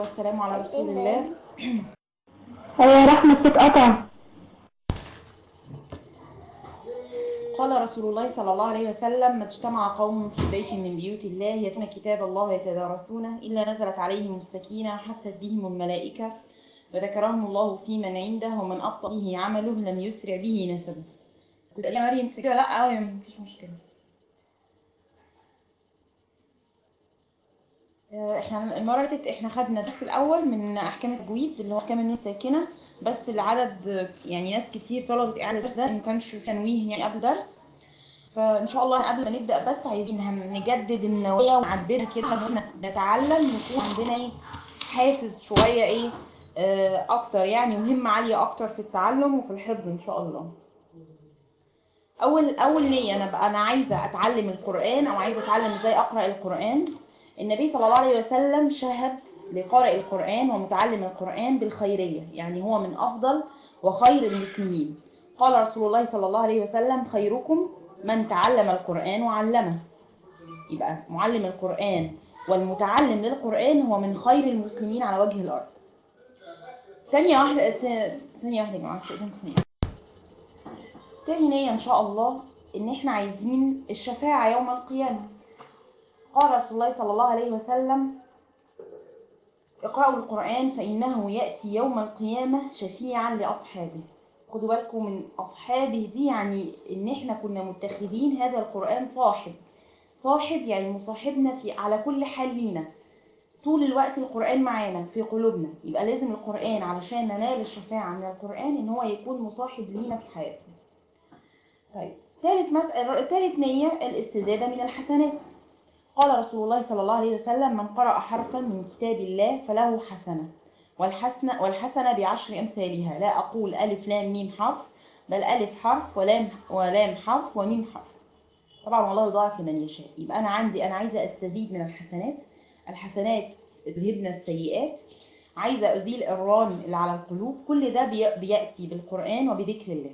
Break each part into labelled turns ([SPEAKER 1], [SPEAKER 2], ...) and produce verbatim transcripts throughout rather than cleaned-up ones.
[SPEAKER 1] والسلام على رسول الله.
[SPEAKER 2] هي رحمة اتقطع.
[SPEAKER 1] قال رسول الله صلى الله عليه وسلم: ما اجتمع قوم في بيت من بيوت الله يتلون كتاب الله ويتدارسونه إلا نزلت عليهم السكينة حفت بهم الملائكة وذكرهم الله في من عنده ومن أبطأ به عمله لم يسرع به نسبه. كنت يا مريم فكرة؟ لا اه مفيش مشكلة. احنا المره اللي فاتت احنا خدنا الدرس الاول من احكام التجويد اللي هو احكام النون الساكنه، بس العدد يعني ناس كتير طلبت اعاده الدرس ده، ما كانش تنويه يعني قبل درس. فان شاء الله قبل ما نبدا بس عايزين نجدد النوايا ونعدلها كده لما نتعلم يكون عندنا ايه حافز شويه ايه آه اكتر، يعني مهمه عاليه اكتر في التعلم وفي الحفظ ان شاء الله. اول اول نيه انا بقى انا عايزه اتعلم القران او عايزه اتعلم ازاي اقرا القران. النبي صلى الله عليه وسلم شهد لقارئ القران ومتعلم القران بالخيريه، يعني هو من افضل وخير المسلمين. قال رسول الله صلى الله عليه وسلم: خيركم من تعلم القران وعلمه. يبقى معلم القران والمتعلم للقران هو من خير المسلمين على وجه الارض. ثانيه واحده ثانيه واحده يا جماعه، استاذنكم ثانيه. تاني نية إن شاء الله إن إحنا عايزين الشفاعة يوم القيامة. قال رسول الله صلى الله عليه وسلم: اقرأوا القرآن فإنه يأتي يوم القيامة شفيعا لأصحابه. خدوا بالكم من أصحابه دي، يعني إن إحنا كنا متخذين هذا القرآن صاحب. صاحب يعني مصاحبنا في على كل حال لينا، طول الوقت القرآن معانا في قلوبنا. يبقى لازم القرآن علشان ننال الشفاعة من القرآن إن هو يكون مصاحب لينا في حياتنا. طيب، ثالث مسألة ثالث نية الاستزادة من الحسنات. قال رسول الله صلى الله عليه وسلم: من قرأ حرفا من كتاب الله فله حسنة، والحسنة والحسنة بعشر أمثالها. لا أقول ألف لام ميم حرف، بل ألف حرف ولام ولام حرف وميم حرف. طبعا والله يضاعف لمن يشاء. يبقى أنا عندي أنا عايزة أستزيد من الحسنات. الحسنات تذهبن السيئات. عايزة أزيل الران اللي على القلوب. كل ده بيأتي بالقرآن وبذكر الله.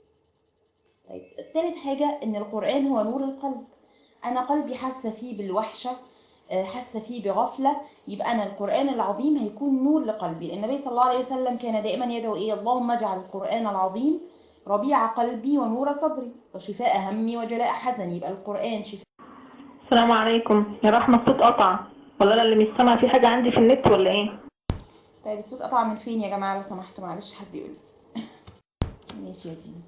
[SPEAKER 1] طيب، الثالث حاجة إن القرآن هو نور القلب. أنا قلبي حاسة فيه بالوحشة، حاسة فيه بغفلة، يبقى أنا القرآن العظيم هيكون نور لقلبي. النبي صلى الله عليه وسلم كان دائما يدعو إيه؟ اللهم اجعل القرآن العظيم ربيع قلبي ونور صدري وشفاء همي وجلاء حزني. يبقى القرآن شفاء.
[SPEAKER 2] السلام عليكم يا رحمة، الصوت قطع ولا أنا اللي مش سامعة؟ في حاجة عندي في النت ولا إيه؟
[SPEAKER 1] طيب الصوت قطع من فين يا جماعة لو سمحتوا؟ معلش حد يقول ماشي يا زينة.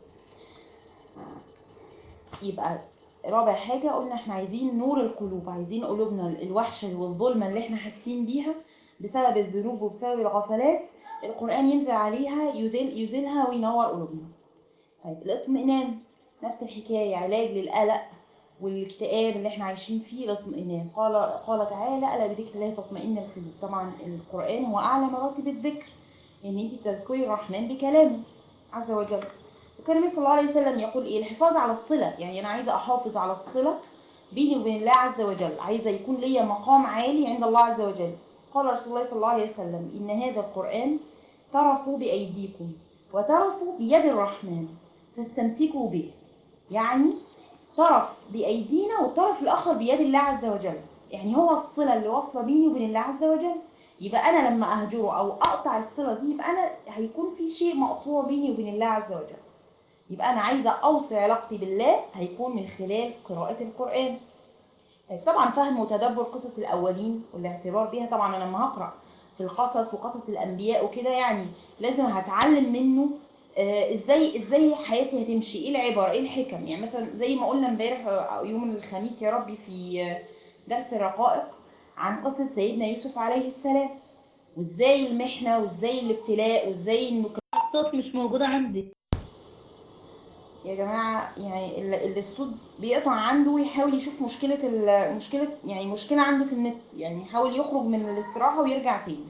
[SPEAKER 1] يبقى رابع حاجة قلنا احنا عايزين نور القلوب، عايزين قلوبنا الوحشة والظلمة اللي احنا حاسين بيها بسبب الذنوب وبسبب الغفلات القرآن ينزل عليها يزيل يزيلها وينور قلوبنا. طيب، الاطمئنان نفس الحكاية، علاج للقلق والاكتئاب اللي احنا عايشين فيه. الاطمئنان قال قال تعالى: ألا بذكر الله تطمئن القلوب. طبعا القرآن هو أعلى مراتب الذكر، ان انت بتذكري الرحمن بكلامه عز وجل. وكان النبي صلى الله عليه وسلم يقول ايه؟ الحفاظ على الصلة. يعني انا عايزه احافظ على الصلة بيني وبين الله عز وجل، عايزه يكون ليا مقام عالي عند الله عز وجل. قال رسول الله صلى الله عليه وسلم: ان هذا القرآن طرفوا بايديكم وطرفوا بيد الرحمن فاستمسكوا به. يعني طرف بايدينا والطرف الاخر بيد الله عز وجل، يعني هو الصلة اللي واصله بيني وبين الله عز وجل. يبقى انا لما اهجره او اقطع الصلة دي يبقى انا هيكون في شيء مقطوع بيني وبين الله عز وجل. يبقى انا عايزه اوصل علاقتي بالله هيكون من خلال قراءه القران. طبعا فهم وتدبر قصص الاولين والاعتبار بيها. طبعا انا لما هقرا في القصص وقصص الانبياء وكده يعني لازم هتعلم منه آه ازاي ازاي حياتي هتمشي، ايه العبر، ايه الحكم. يعني مثلا زي ما قلنا امبارح او يوم الخميس يا ربي في درس الرقائق عن قصه سيدنا يوسف عليه السلام، وازاي المحنه وازاي الابتلاء وازاي المك...
[SPEAKER 2] الصوت مش موجود عندي
[SPEAKER 1] يا جماعة. يعني اللي الصوت بيقطع عنده يحاول يشوف مشكلة المشكلة يعني مشكلة عنده في النت، يعني يحاول يخرج من الاستراحة ويرجع تاني.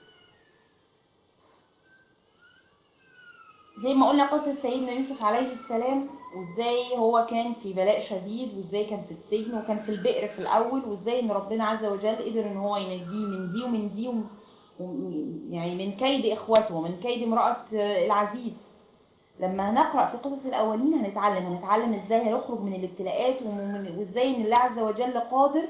[SPEAKER 1] زي ما قلنا قصة سيدنا يوسف عليه السلام، وازاي هو كان في بلاء شديد، وازاي كان في السجن وكان في البئر في الأول، وازاي ان ربنا عز وجل قدر ان هو ينجيه من دي ومن دي وم... يعني من كيد اخوته ومن كيد امرأة العزيز. لما هنقرأ في قصص الأولين هنتعلم هنتعلم ازاي هيخرج من الابتلاءات وازاي ان الله عز وجل قادر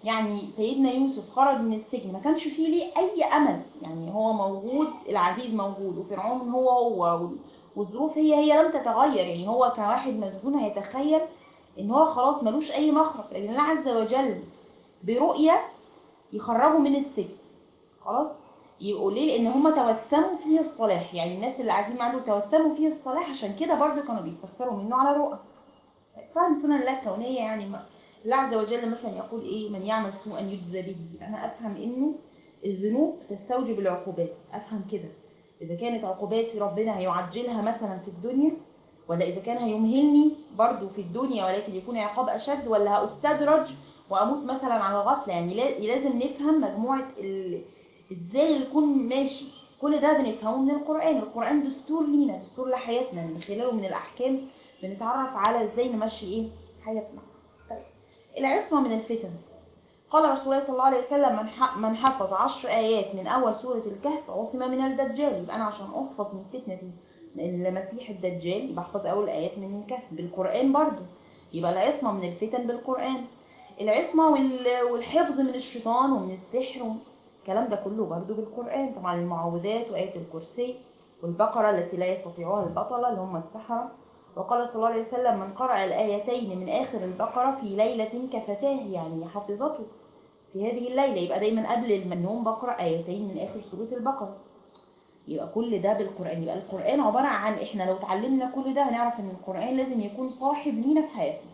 [SPEAKER 1] يعني سيدنا يوسف خرج من السجن ما كانش فيه ليه اي امل، يعني هو موجود، العزيز موجود، وفرعون هو هو، والظروف هي هي لم تتغير. يعني هو كواحد مسجون هيتخيل ان هو خلاص ملوش اي مخرج، لان الله عز وجل برؤية يخرجوا من السجن. خلاص، يبقوا ليه؟ لان هم توسموا فيه الصلاح، يعني الناس اللي قاعدين معاه توسموا فيه الصلاح، عشان كده برضو كانوا بيستفسروا منه على رؤى. فهم سنن الله الكونيه. يعني ما الله عز وجل مثلا يقول ايه؟ من يعمل سوءا يجزى به. انا افهم انه الذنوب تستوجب العقوبات، افهم كده. اذا كانت عقوبات ربنا هيعجلها مثلا في الدنيا، ولا اذا كان هيمهلني برضو في الدنيا ولكن يكون عقاب اشد، ولا هاستدرج واموت مثلا على غفله. يعني لازم نفهم مجموعه ال... ازاي نكون ماشي. كل ده بنفهمه من القران. القران دستور لينا، دستور لحياتنا، من خلاله من الاحكام بنتعرف على ازاي نمشي ايه حياتنا. طيب، العصمه من الفتن. قال رسول الله صلى الله عليه وسلم: من من حفظ عشر ايات من اول سوره الكهف عصم من الدجال. يبقى انا عشان احفظ من فتنه المسيح الدجال يبقى احفظ اول ايات من الكهف بالقران برضو. يبقى العصمه من الفتن بالقران. العصمه والحفظ من الشيطان ومن السحر الكلام ده كله برضو بالقران. طبعا المعوذات وايه الكرسي والبقره التي لا يستطيعها البطله اللي هم السحره. وقال صلى الله عليه وسلم: من قرأ الآيتين من آخر البقرة في ليلة كفتاه، يعني حفظته في هذه الليلة. يبقى دايما قبل النوم بقرأ آيتين من آخر سورة البقرة. يبقى كل ده بالقرآن. يبقى القرآن عبارة عن، احنا لو اتعلمنا كل ده هنعرف ان القرآن لازم يكون صاحب لينا في حياتنا.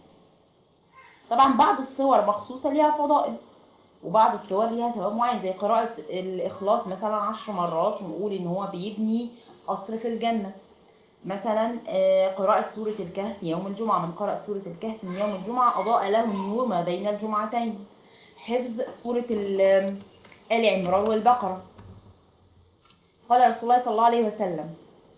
[SPEAKER 1] طبعا بعض الصور مخصوصة ليها فضائل، وبعض الصور ليها ثواب معين، زي قراءة الإخلاص مثلا عشر مرات ونقول ان هو بيبني قصر في الجنة. مثلا قراءة سورة الكهف يوم الجمعة، من قرأ سورة الكهف من يوم الجمعة أضاء له النور ما بين الجمعتين. حفظ سورة آل عمران والبقرة. قال رسول الله صلى الله عليه وسلم: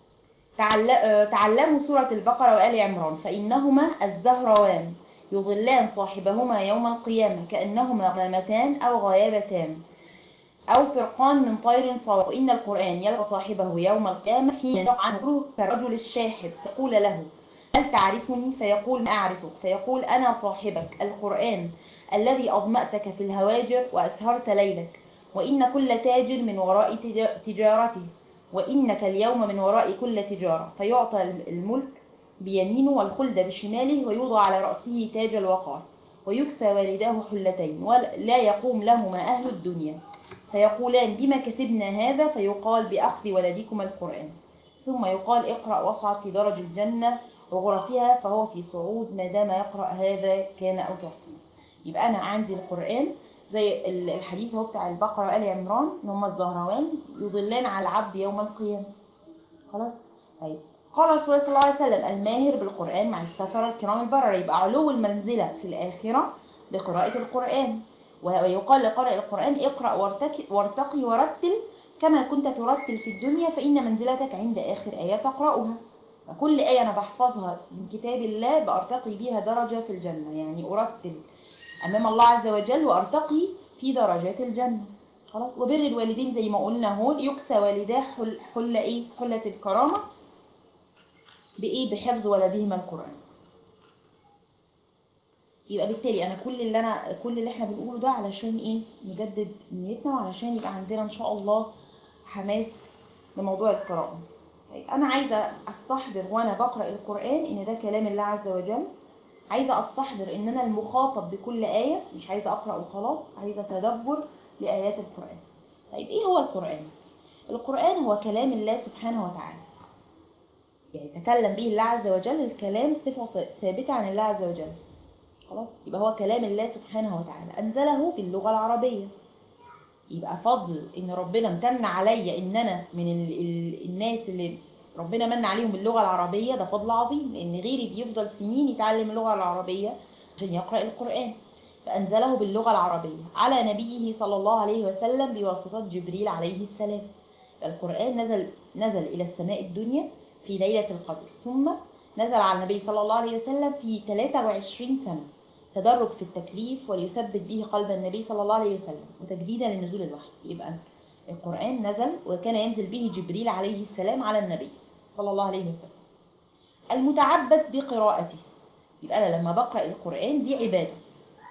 [SPEAKER 1] تعلموا سورة البقرة وآل عمران فإنهما الزهروان يظلان صاحبهما يوم القيامة كأنهما غامتان أو غيابتان أو فرقان من طير صواف. إن القرآن يلقى صاحبه يوم القيامة حين ينطق عنه كالرجل الشاحب، فقول له: هل تعرفني؟ فيقول: ما أعرفك. فيقول: أنا صاحبك القرآن الذي أظمأتك في الهواجر وأسهرت ليلك، وإن كل تاجر من وراء تجارته، وإنك اليوم من وراء كل تجارة. فيعطى الملك بيمينه والخلد بشماله، ويوضع على رأسه تاج الوقار، ويكسى والداه حلتين، ولا يقوم لهما أهل الدنيا فيقولان: بما كسبنا هذا؟ فيقال: بأخذ ولدكما القرآن. ثم يقال: اقرأ واصعد في درج الجنة وغرفها، فهو في صعود ما دام يقرأ هذا كان أو تعطيه. يبقى أنا عندي القرآن زي الحديث هو بتاع البقرة وآل عمران إن هما الزهروان يضلان على العبد يوم القيامة. خلاص. طيب، قال رسول الله صلى الله عليه وسلم: الماهر بالقرآن مع السفرة الكرام البررة. يبقى علو المنزلة في الآخرة بقراءة القرآن. ويقال لقارئ القرآن: اقرأ وارتقي, وارتقي ورتل كما كنت ترتل في الدنيا، فإن منزلتك عند آخر آية تقرأها. كل آية أنا بحفظها من كتاب الله بأرتقي بها درجة في الجنة، يعني أرتل أمام الله عز وجل وأرتقي في درجات الجنة. خلاص. وبر الوالدين زي ما قلنا هون، يكسى والداه حل, حل إيه؟ حلة الكرامة بإيه؟ بحفظ ولدهما القرآن. يبقى بالتالي انا كل اللي انا كل اللي احنا بنقوله ده علشان ايه؟ نجدد نيتنا، وعلشان يبقى عندنا ان شاء الله حماس لموضوع القراءه. طيب، انا عايزه استحضر وانا بقرا القران ان ده كلام الله عز وجل. عايزه استحضر ان انا المخاطب بكل ايه، مش عايزه اقرا وخلاص، عايزه تدبر لايات القران. طيب، ايه هو القران؟ القران هو كلام الله سبحانه وتعالى، يعني تكلم به الله عز وجل. الكلام صفه ثابته عن الله عز وجل. خلاص. يبقى هو كلام الله سبحانه وتعالى أنزله باللغة العربية. يبقى فضل إن ربنا امتن عليا إن أنا من ال ال الناس اللي ربنا من عليهم باللغة العربية، ده فضل عظيم، لأن غيري بيفضل سنين يتعلم اللغة العربية عشان يقرأ القرآن. فأنزله باللغة العربية على نبيه صلى الله عليه وسلم بواسطة جبريل عليه السلام. القرآن نزل نزل إلى السماء الدنيا في ليلة القدر، ثم نزل على النبي صلى الله عليه وسلم في ثلاثة وعشرين سنة تدرج في التكليف وليثبت به قلب النبي صلى الله عليه وسلم وتجديدا لنزول الوحي. يبقى القرآن نزل وكان ينزل به جبريل عليه السلام على النبي صلى الله عليه وسلم. المتعبد بقراءته. يبقى أنا لما بقرأ القرآن دي عبادة،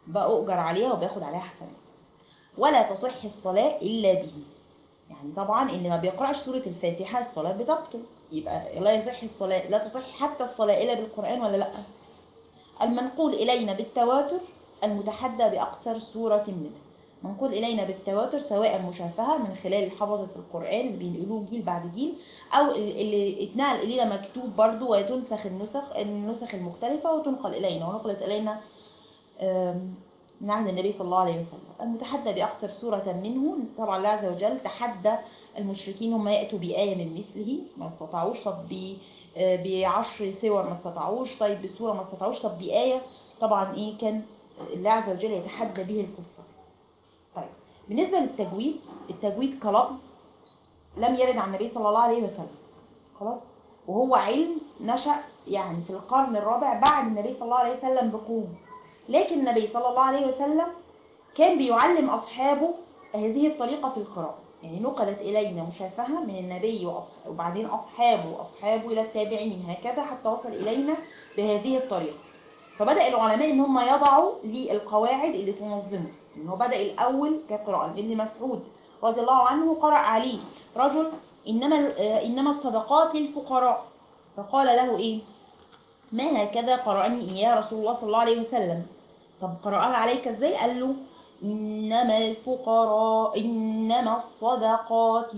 [SPEAKER 1] بأؤجر عليها وباخد عليها حسنات. ولا تصح الصلاة إلا به، يعني طبعا اللي ما بيقرأش سورة الفاتحة الصلاة بتبطل، يبقى لا يصح الصلاة، لا تصح حتى الصلاة إلا بالقرآن ولا لأ؟ المنقول إلينا بالتواتر المتحدى بأقصر سورة منه، منقول إلينا بالتواتر سواء مشافهة من خلال حفظة القرآن اللي بينقلوه جيل بعد جيل، أو اللي اتنقل إلينا مكتوب برضو وتنسخ النسخ النسخ المختلفة وتنقل إلينا ونقلت إلينا من عهد النبي صلى الله عليه وسلم. المتحدى بأقصر سورة منه، طبعا الله عز وجل تحدى المشركين هم يأتوا بآية من مثله ما استطاعوش، طب بعشر سور ما استطاعوش، طيب بسورة ما استطاعوش، طب بآية. طبعا إيه كان الله عز وجل يتحدى به الكفار. طيب بالنسبة للتجويد، التجويد كلفظ لم يرد عن النبي صلى الله عليه وسلم، خلاص، وهو علم نشأ يعني في القرن الرابع بعد النبي صلى الله عليه وسلم بقرون، لكن النبي صلى الله عليه وسلم كان بيعلم أصحابه هذه الطريقة في القراءة، يعني نقلت إلينا مشافهة من النبي وأصحابه وبعدين أصحابه وأصحابه إلى التابعين هكذا حتى وصل إلينا بهذه الطريقة. فبدأ العلماء إن هم يضعوا للقواعد اللي تنظمه، إن هو بدأ الأول كقراءة. ابن مسعود رضي الله عنه قرأ عليه رجل إنما إنما الصدقات للفقراء، فقال له إيه؟ ما هكذا قرأني إياه رسول الله صلى الله عليه وسلم. طب قرأها عليك إزاي؟ قال له إنما الفقراء إنما الصدقات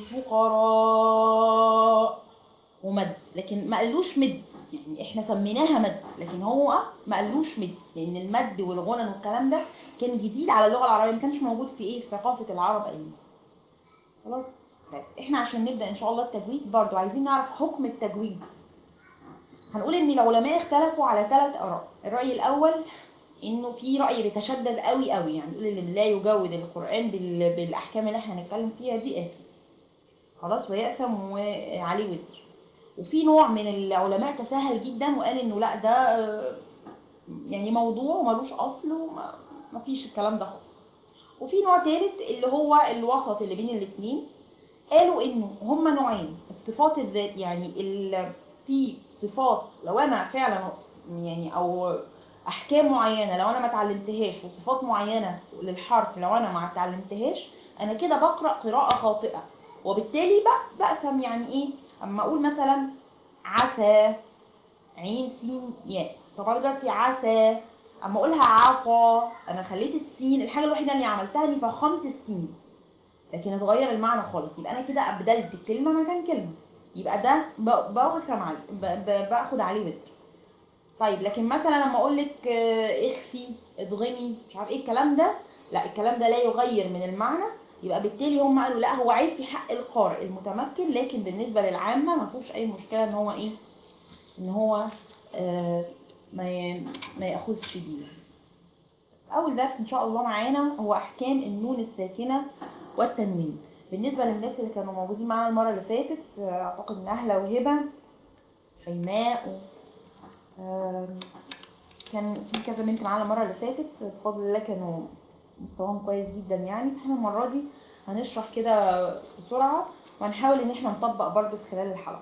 [SPEAKER 1] للفقراء ومد، لكن ما قالوش مد، يعني احنا سميناها مد لكن هو ما قالوش مد، لأن المد والغنن والكلام ده كان جديد على اللغة العربية، ما كانش موجود في إيه في ثقافة العرب أيضا. خلاص. طيب احنا عشان نبدأ إن شاء الله التجويد برضو عايزين نعرف حكم التجويد. هنقول ان العلماء اختلفوا على ثلاث اراء. الراي الاول انه في راي بيتشدد قوي قوي، يعني يقول اللي لا يجود القران بالاحكام اللي احنا هنتكلم فيها دي اثم، خلاص، ويأثم وعليه وزر. وفي نوع من العلماء تساهل جدا وقال انه لا ده يعني موضوع وملوش اصل وما فيش الكلام ده خالص. وفي نوع ثالث اللي هو الوسط اللي بين الاثنين، قالوا انه هما نوعين، الصفات الذات، يعني في صفات لو انا فعلا يعني او احكام معينه لو انا ما اتعلمتهاش، وصفات معينه للحرف لو انا ما اتعلمتهاش، انا كده بقرا قراءه خاطئه وبالتالي بأثم. يعني ايه؟ اما اقول مثلا عسى عين سين ياء، طبعا دلوقتي عسى اما اقولها عصا انا خليت السين، الحاجه الوحيده اللي عملتها اني فخمت السين لكن اتغير المعنى خالص، يبقى انا كده ابدلت الكلمه مكان كلمه، يبقى ده باخد عليه باخد عليه وزر. طيب لكن مثلا لما اقول لك اخفي ادغمي مش عارف ايه الكلام ده، لا الكلام ده لا يغير من المعنى، يبقى بالتالي هم قالوا لا هو عيب في حق القارئ المتمكن، لكن بالنسبه للعامه ما فيهوش اي مشكله ان هو ايه ان هو آه ما ما ياخذش بيه. اول درس ان شاء الله معانا هو احكام النون الساكنه والتنوين. بالنسبه للناس اللي كانوا موجودين معانا المره اللي فاتت، اعتقد نهله وهبه شيماء، كان في كذا بنت معانا المره اللي فاتت بفضل الله كانوا مستواهم كويس جدا، يعني فاحنا المره دي هنشرح كده بسرعه وهنحاول ان احنا نطبق برضو في خلال الحلقه.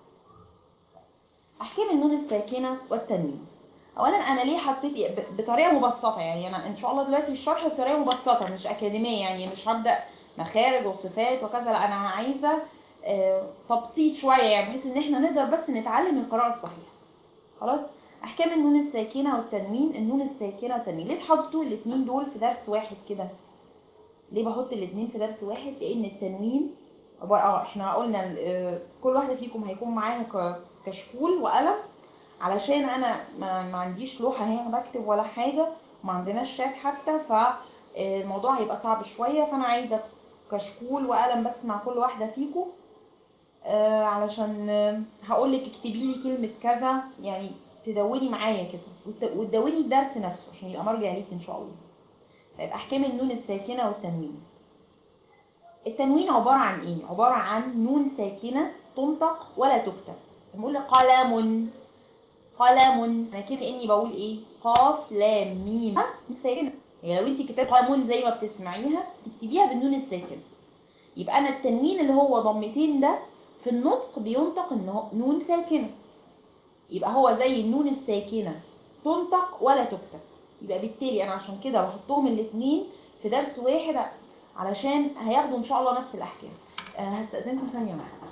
[SPEAKER 1] احكام النون الساكنه والتنوين. اولا انا ليه حطيت بطريقه مبسطه، يعني انا ان شاء الله دلوقتي الشرح بطريقه مبسطه مش اكاديميه، يعني مش هبدا مخارج وصفات وكذا، لا انا عايزه تبسيط شويه يعني بحيث ان احنا نقدر بس نتعلم القراءه الصحيحه. خلاص. احكام النون الساكنه والتنوين. النون الساكنه والتنوين ليه تحطوا الاثنين دول في درس واحد كده؟ ليه بحط الاثنين في درس واحد؟ لان التنوين اه احنا قلنا كل واحده فيكم هيكون معاها كشكول وقلم، علشان انا ما عنديش لوحه هنا بكتب ولا حاجه وما عندناش شات حتى، فالموضوع هيبقى صعب شويه، فانا عايزه كشكول وقلم بس مع كل واحده فيكم، آه علشان هقول لك اكتبي لي كلمه كذا، يعني تدوني معايا كده وتدوني الدرس نفسه عشان يبقى مرجع ليك ان شاء الله. طيب احكام النون الساكنه والتنوين. التنوين عباره عن ايه؟ عباره عن نون ساكنه تنطق ولا تكتب. بنقول قلم قلم، انا كده كاني بقول ايه؟ قاف لام ميم ساكنه، يعني لو انت كتبت قلم زي ما بتسمعيها تكتبيها بالنون الساكنه، يبقى انا التنوين اللي هو ضمتين ده في النطق بينطق انه نون ساكنه، يبقى هو زي النون الساكنه تنطق ولا تكتب. يبقى بالتالي انا عشان كده بحطهم الاثنين في درس واحد علشان هياخدوا ان شاء الله نفس الاحكام. أه هستأذنكم ثانيه واحده.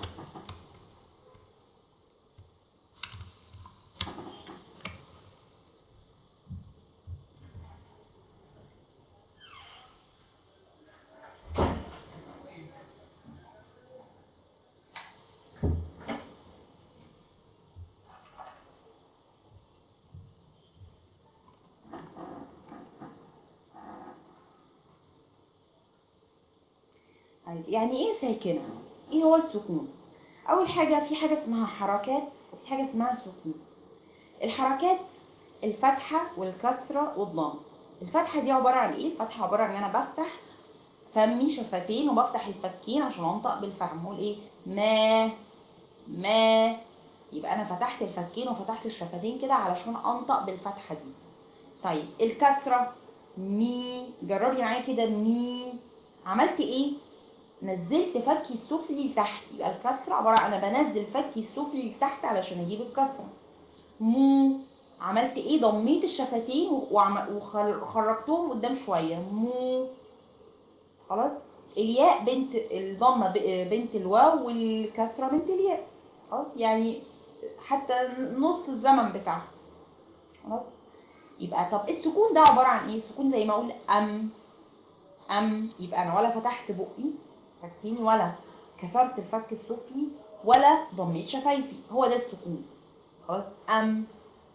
[SPEAKER 1] يعني ايه ساكنه؟ ايه هو السكون؟ اول حاجه في حاجه اسمها حركات وفي حاجه اسمها سكون. الحركات الفتحه والكسره والضم. الفتحه دي عباره عن ايه؟ الفتحه عباره عن ان انا بفتح فمي شفتين وبفتح الفكين عشان انطق بالفم. اقول ايه؟ ما ما يبقى انا فتحت الفكين وفتحت الشفتين كده علشان انطق بالفتحه دي. طيب الكسره مي، جربي معايا كده مي، عملت ايه؟ نزلت فكي السفلي لتحت. يبقى الكسره عباره عن انا بنزل فكي السفلي لتحت علشان اجيب الكسره. مو، عملت ايه؟ ضميت الشفتين وخرجتهم قدام شويه. مو، خلاص. الياء بنت الضمه بنت الواو والكسره بنت الياء، خلاص. يعني حتى نص الزمن بتاعها، خلاص. يبقى طب السكون ده عباره عن ايه؟ السكون زي ما اقول ام ام، يبقى انا ولا فتحت بقي فكيني ولا كسرت الفك السفلي ولا ضميت شفايفي، هو ده السكون، خلاص. ام.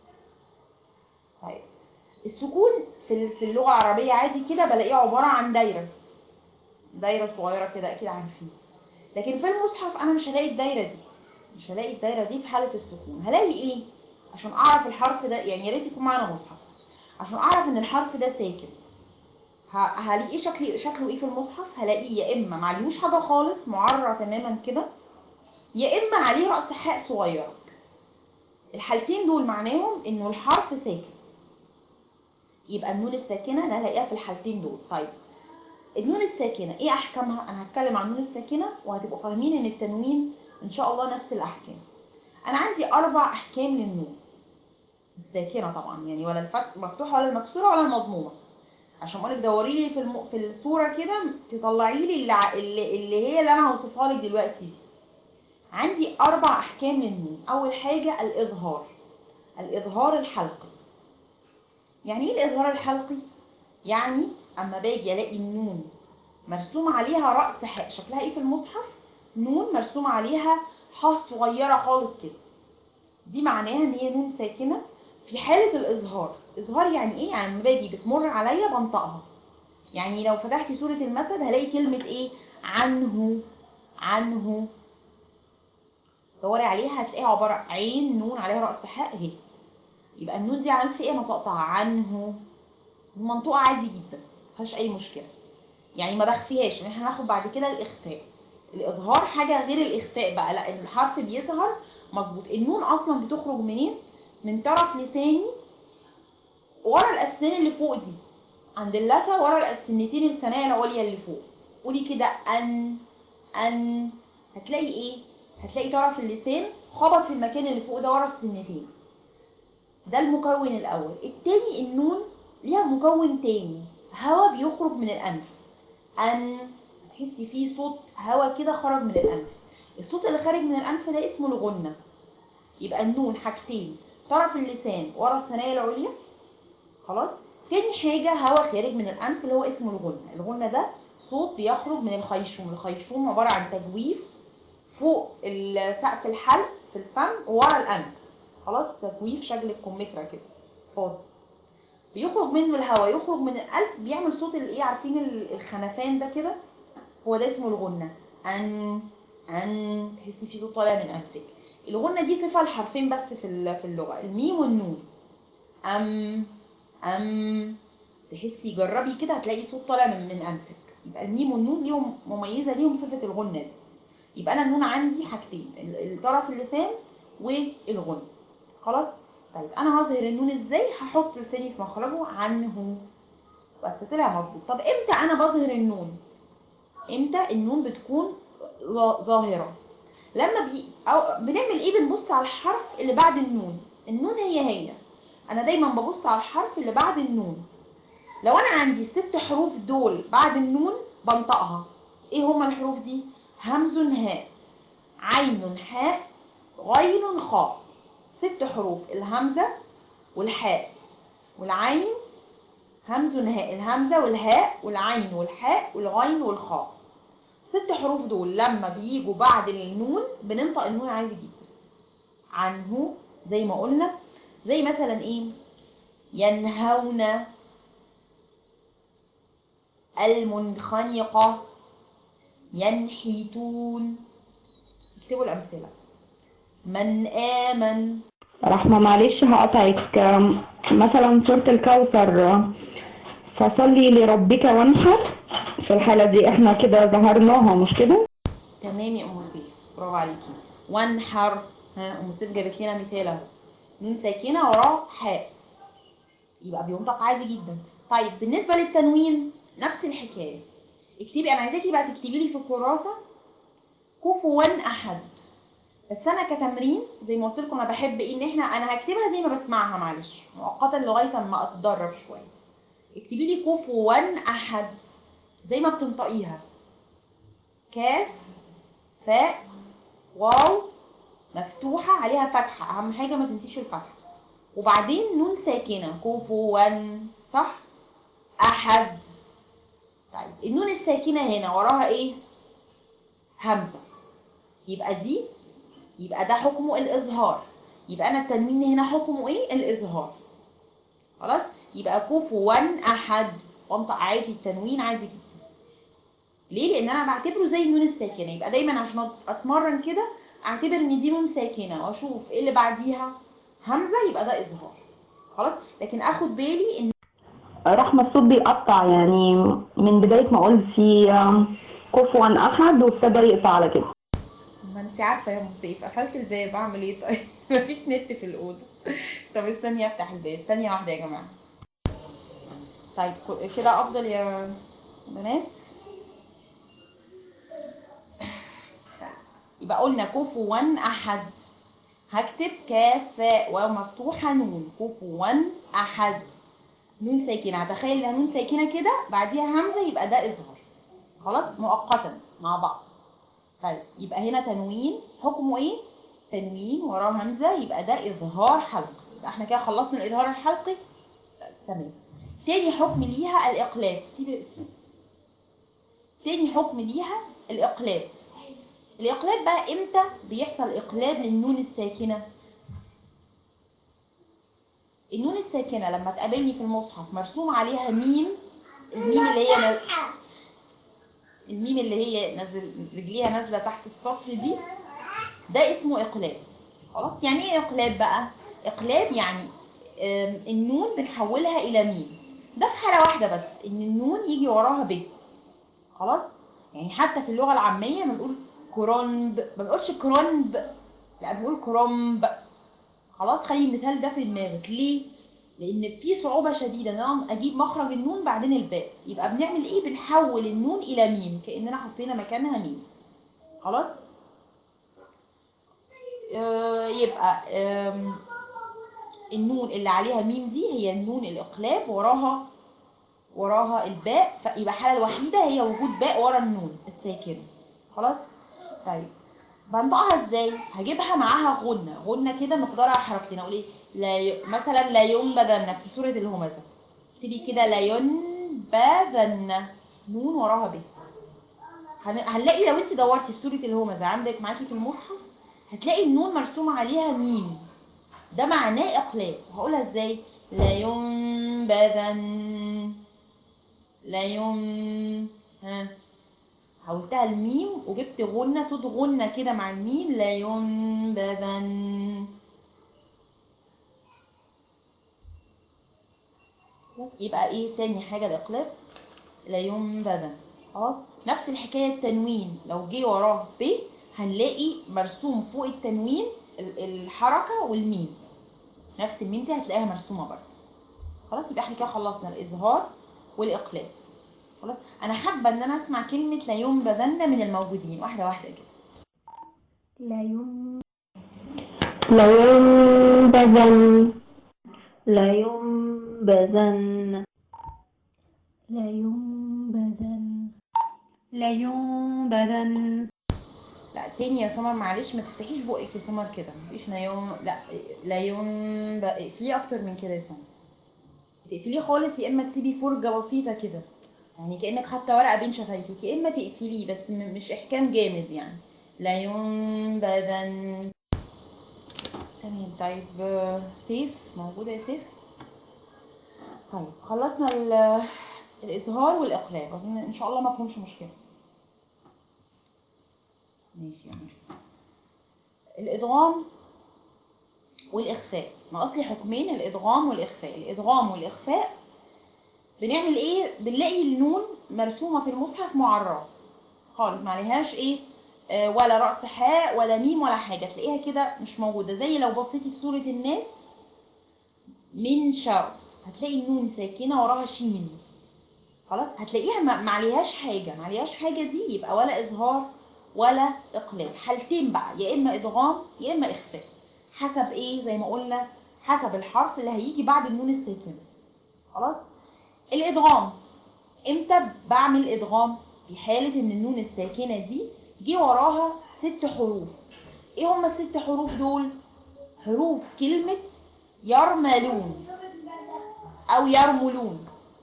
[SPEAKER 1] طيب السكون في في اللغه العربيه عادي كده بلاقيه عباره عن دايره، دايره صغيره كده، اكيد عارفين. لكن في المصحف انا مش هلاقي الدايره دي، مش هلاقي الدايره دي في حاله السكون. هلاقي ايه عشان اعرف الحرف ده؟ يعني يا ريت يكون معانا مصحف عشان اعرف ان الحرف ده ساكن. هلاقيه شكل شكله ايه في المصحف؟ هلاقيه يا اما معليهوش حاجه خالص معرى تماما كده، يا اما عليه راس حاء صغيره. الحالتين دول معناهم انه الحرف ساكن. يبقى النون الساكنه انا هلاقيها في الحالتين دول. طيب النون الساكنه ايه احكامها؟ انا هتكلم عن النون الساكنه وهتبقوا فاهمين ان التنوين ان شاء الله نفس الاحكام. انا عندي اربع احكام للنون الساكنه طبعا، يعني ولا الفتح مفتوحه ولا المكسوره ولا المضمومه. عشان اقول لك دوري لي في الم... في الصوره كده تطلعي لي اللي... اللي... اللي هي اللي انا هوصفها لك دلوقتي دي. عندي اربع احكام للنون. اول حاجه الاظهار، الاظهار الحلقي. يعني ايه الاظهار الحلقي؟ يعني اما باجي الاقي النون مرسوم عليها راس حاء، شكلها ايه في المصحف؟ نون مرسوم عليها حاء صغيره خالص كده، دي معناها ان هي نون ساكنه في حاله الاظهار. اظهار يعني ايه؟ يعني لما باجي بتمر عليا بنطقها. يعني لو فتحتي سوره المثل هلاقي كلمه ايه؟ عنه، عنه، دوري عليها هتلاقيها عباره عين نون عليها راس حاء اهي. يبقى النون دي عملت في ايه؟ نطقتها عنه، منطوقه عادي جدا مفيهاش اي مشكله، يعني ما بخفيهاش. احنا هناخد بعد كده الاخفاء. الاظهار حاجه غير الاخفاء بقى، لا الحرف بيظهر مظبوط. النون اصلا بتخرج منين؟ من طرف لساني ورا الاسنان اللي فوق دي، عند اللثه ورا السنتين الثنايا العليا اللي فوق. قولي كده ان ان، هتلاقي ايه؟ هتلاقي طرف اللسان خبط في المكان اللي فوق ده ورا السنتين. ده المكون الاول. التاني النون ليها مكون تاني، هوا بيخرج من الانف. ان، تحسي فيه صوت هوا كده خرج من الانف. الصوت اللي خارج من الانف ده اسمه الغنه. يبقى النون حاجتين، طرف اللسان ورا الثنايا العليا، خلاص. تاني حاجه هوا خارج من الانف اللي هو اسمه الغنه. الغنه ده صوت بيخرج من الخيشوم. الخيشوم عباره عن تجويف فوق سقف الحلق في الفم ورا الانف، خلاص. تجويف شكل الكمثرى كده فاضي، بيخرج منه الهواء، يخرج من الانف بيعمل صوت الايه؟ عارفين الخنفان ده كده؟ هو ده اسمه الغنه. ان ان، تحسي في صوت طالع من انفك. الغنه دي صفه لحرفين بس في في اللغه، الميم والنون. ام ام، تحسي جربي كده هتلاقي صوت طالع من من انفك. يبقى الميم والنون ليهم مميزه، ليهم صفه الغنه دي. يبقى انا النون عندي حاجتين، طرف اللسان والغنه، خلاص. طيب انا هظهر النون ازاي؟ هحط لساني في مخرجه عنه، بس طلع مظبوط. طب امتى انا بظهر النون؟ امتى النون بتكون ظاهره؟ لما بي... أو بنعمل ايه؟ بنبص على الحرف اللي بعد النون. النون هي هي انا دايما ببص على الحرف اللي بعد النون. لو انا عندي ست حروف دول بعد النون بنطقها. ايه هما الحروف دي؟ همز هاء، عين حاء، غين خاء. ست حروف، الهمزه والحاء والعين. همز هاء، الهمزه والهاء والعين والحاء والغين والخاء. ست حروف دول لما بيجوا بعد النون بننطق النون عادي جدا. عنه زي ما قلنا، زي مثلا ايه؟ ينهون، المنخنقة، ينحتون. اكتبوا الأمثلة. من آمن.
[SPEAKER 2] رحمة معلش هقطعك. آم، مثلا سورة الكوثر، آه، فصلي لربك وانحر، في الحالة دي احنا كده ظهرناها مش كده؟
[SPEAKER 1] تمام يا أم سيف، برافو عليكي. وانحر، ها أم سيف جابت لنا مثال اهو. نون ساكنة وراه حاء، يبقى بينطق عادي جدا. طيب بالنسبة للتنوين نفس الحكاية. اكتبي، أنا عايزاكي بقى تكتبي لي في الكراسة كفوا أحد. بس انا كتمرين زي ما قلت لكم انا بحب ايه، ان احنا انا هكتبها زي ما بسمعها معلش مؤقتا لغايه اما اتدرب شويه. اكتبي لي كفوا احد زي ما بتنطقيها. كاف، فاء، واو مفتوحه عليها فتحه، اهم حاجه ما تنسيش الفتحه. وبعدين نون ساكنه كفوا، صح؟ احد. طيب النون الساكنه هنا وراها ايه؟ همزه. يبقى دي، يبقى ده حكمه الإظهار. يبقى أنا التنوين هنا حكمه إيه؟ الإظهار. خلاص؟ يبقى كفوا أحد، وأنطق عادي التنوين عادي جدا. ليه؟ لأن أنا بعتبره زي النون الساكنة. يبقى دايما عشان أتمرن كده أعتبر إن دي نون ساكنة وأشوف إيه اللي بعديها همزة، يبقى ده إظهار. خلاص؟ لكن آخد بالي إن
[SPEAKER 2] رحمة الصوت بيقطع، يعني من بداية ما قلتي آم، كفوا أحد وابتدى يقطع على كده.
[SPEAKER 1] ما انت عارفه يا ام سيف قفلت الباب، اعمل ايه طيب؟ مفيش نت في الاوضه. طب استني افتح الباب ثانيه واحده يا جماعه. طيب كده افضل يا بنات. يبقى قلنا كفوا احد. هكتب كاف فاء واو مفتوحه نون، كفوا احد. نون ساكنه، هتخيل انها نون ساكنه كده بعديها همزه، يبقى ده اظهار. خلاص مؤقتا مع بعض. طيب يبقى هنا تنوين حكمه ايه؟ تنوين وراه همزه، يبقى ده اظهار حلقي. يبقى احنا كده خلصنا الاظهار الحلقي. تمام. تاني حكم ليها الاقلاب. سيب سيب تاني حكم ليها الاقلاب. الاقلاب بقى امتى بيحصل اقلاب للنون الساكنه؟ النون الساكنه لما تقابلني في المصحف مرسوم عليها ميم، الميم اللي هي نز... الميم اللي هي نزل رجليها نازله تحت الصف دي، ده اسمه اقلاب. خلاص؟ يعني ايه اقلاب بقى؟ اقلاب يعني النون بنحولها الى ميم. ده في حاله واحده بس، ان النون يجي وراها ب. خلاص؟ يعني حتى في اللغه العاميه بنقول كرنب، ما بنقولش كرنب، لا بنقول كرنب. خلاص؟ خلي المثال ده في دماغك. ليه؟ لان في صعوبه شديده ان انا اجيب مخرج النون بعدين الباء. يبقى بنعمل ايه؟ بنحول النون الى ميم، كاننا حطينا مكانها ميم. خلاص؟ آه يبقى آه النون اللي عليها ميم دي هي النون الاقلاب، وراها وراها الباء، فيبقى الحاله الوحيده هي وجود باء ورا النون الساكنه. خلاص؟ طيب بنطقها ازاي؟ هجيبها معاها غنه، غنه كده مقدارها حركتين. اقول ايه؟ لا ي... مثلا لا ينبذن في سوره الهمزه. اكتبي كده لا ينبذن، نون وراها ب. هن... هنلاقي لو انت دورتي في سوره الهمزه عندك معاكي في المصحف هتلاقي النون مرسوم عليها ميم، ده معناه اقلاب. هقولها ازاي؟ لا ينبذن، لا ين ها حولتها الميم وجبت غنة، صوت غنة كده مع الميم. لا ينبذن. بس يبقى ايه تاني حاجة الاقلاب؟ لا ينبذن. خلاص؟ نفس الحكاية التنوين لو جه وراه ب هنلاقي مرسوم فوق التنوين الحركة والميم، نفس الميم دي هتلاقيها مرسومة برضه. خلاص؟ يبقى احنا كده خلصنا الإظهار والإقلاب. خلاص؟ أنا حابة إن أنا أسمع كلمة لا ينبذن من الموجودين واحدة واحدة كده.
[SPEAKER 2] لا ين لا ينبذن
[SPEAKER 3] لا ينبذن لا ينبذن لا ينبذن.
[SPEAKER 1] لا تاني يا سمر، معلش ما تفتحيش بقك يا سمر كده، مفيش لا يوم، لا لا يوم، اقفليه اكتر من كده يا سمر، تقفليه خالص، يا اما تسيبي فرجه بسيطه كده، يعني كانك حاطه ورقه بين شفايفك، يا اما تقفليه بس م- مش احكام جامد يعني. لا ينبذن. تمام. طيب آه، سيف موجوده يا سيف؟ طيب خلصنا ال- الاظهار والاقلاب، اظن ان شاء الله ما فيهمش مشكله. ماشي يعني. الادغام والاخفاء، ناقص لي حكمين، الادغام والاخفاء. الادغام والاخفاء بنعمل ايه؟ بنلاقي النون مرسومه في المصحف معرّة خالص، ما عليهاش ايه آه ولا رأس حاء ولا ميم ولا حاجه، تلاقيها كده مش موجوده. زي لو بصيتي في سوره الناس من شر، هتلاقي النون ساكنه وراها شين، خلاص هتلاقيها ما ما عليهاش حاجه، ما عليهاش حاجه دي يبقى ولا اظهار ولا اقلاب. حالتين بقى، يا اما ادغام يا اما اخفاء، حسب ايه؟ زي ما قلنا حسب الحرف اللي هيجي بعد النون الساكنه. خلاص. الادغام امتى بعمل ادغام؟ في حاله ان النون الساكنه دي جه وراها ست حروف. ايه هما الست حروف دول؟ حروف كلمه يرملون او يرملون،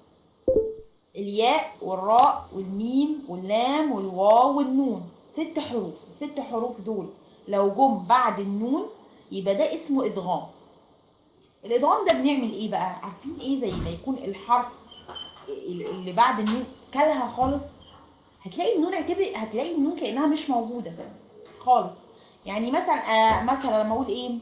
[SPEAKER 1] الياء والراء والميم واللام والواو والنون، ست حروف. الست حروف دول لو جم بعد النون يبقى ده اسمه ادغام. الادغام ده بنعمل ايه بقى؟ عارفين ايه؟ زي ما يكون الحرف اللي بعد النون كلها خالص، هتلاقي النون هتبقى هتلاقي النون كانها مش موجوده خالص. يعني مثلا آه مثلا لما اقول ايه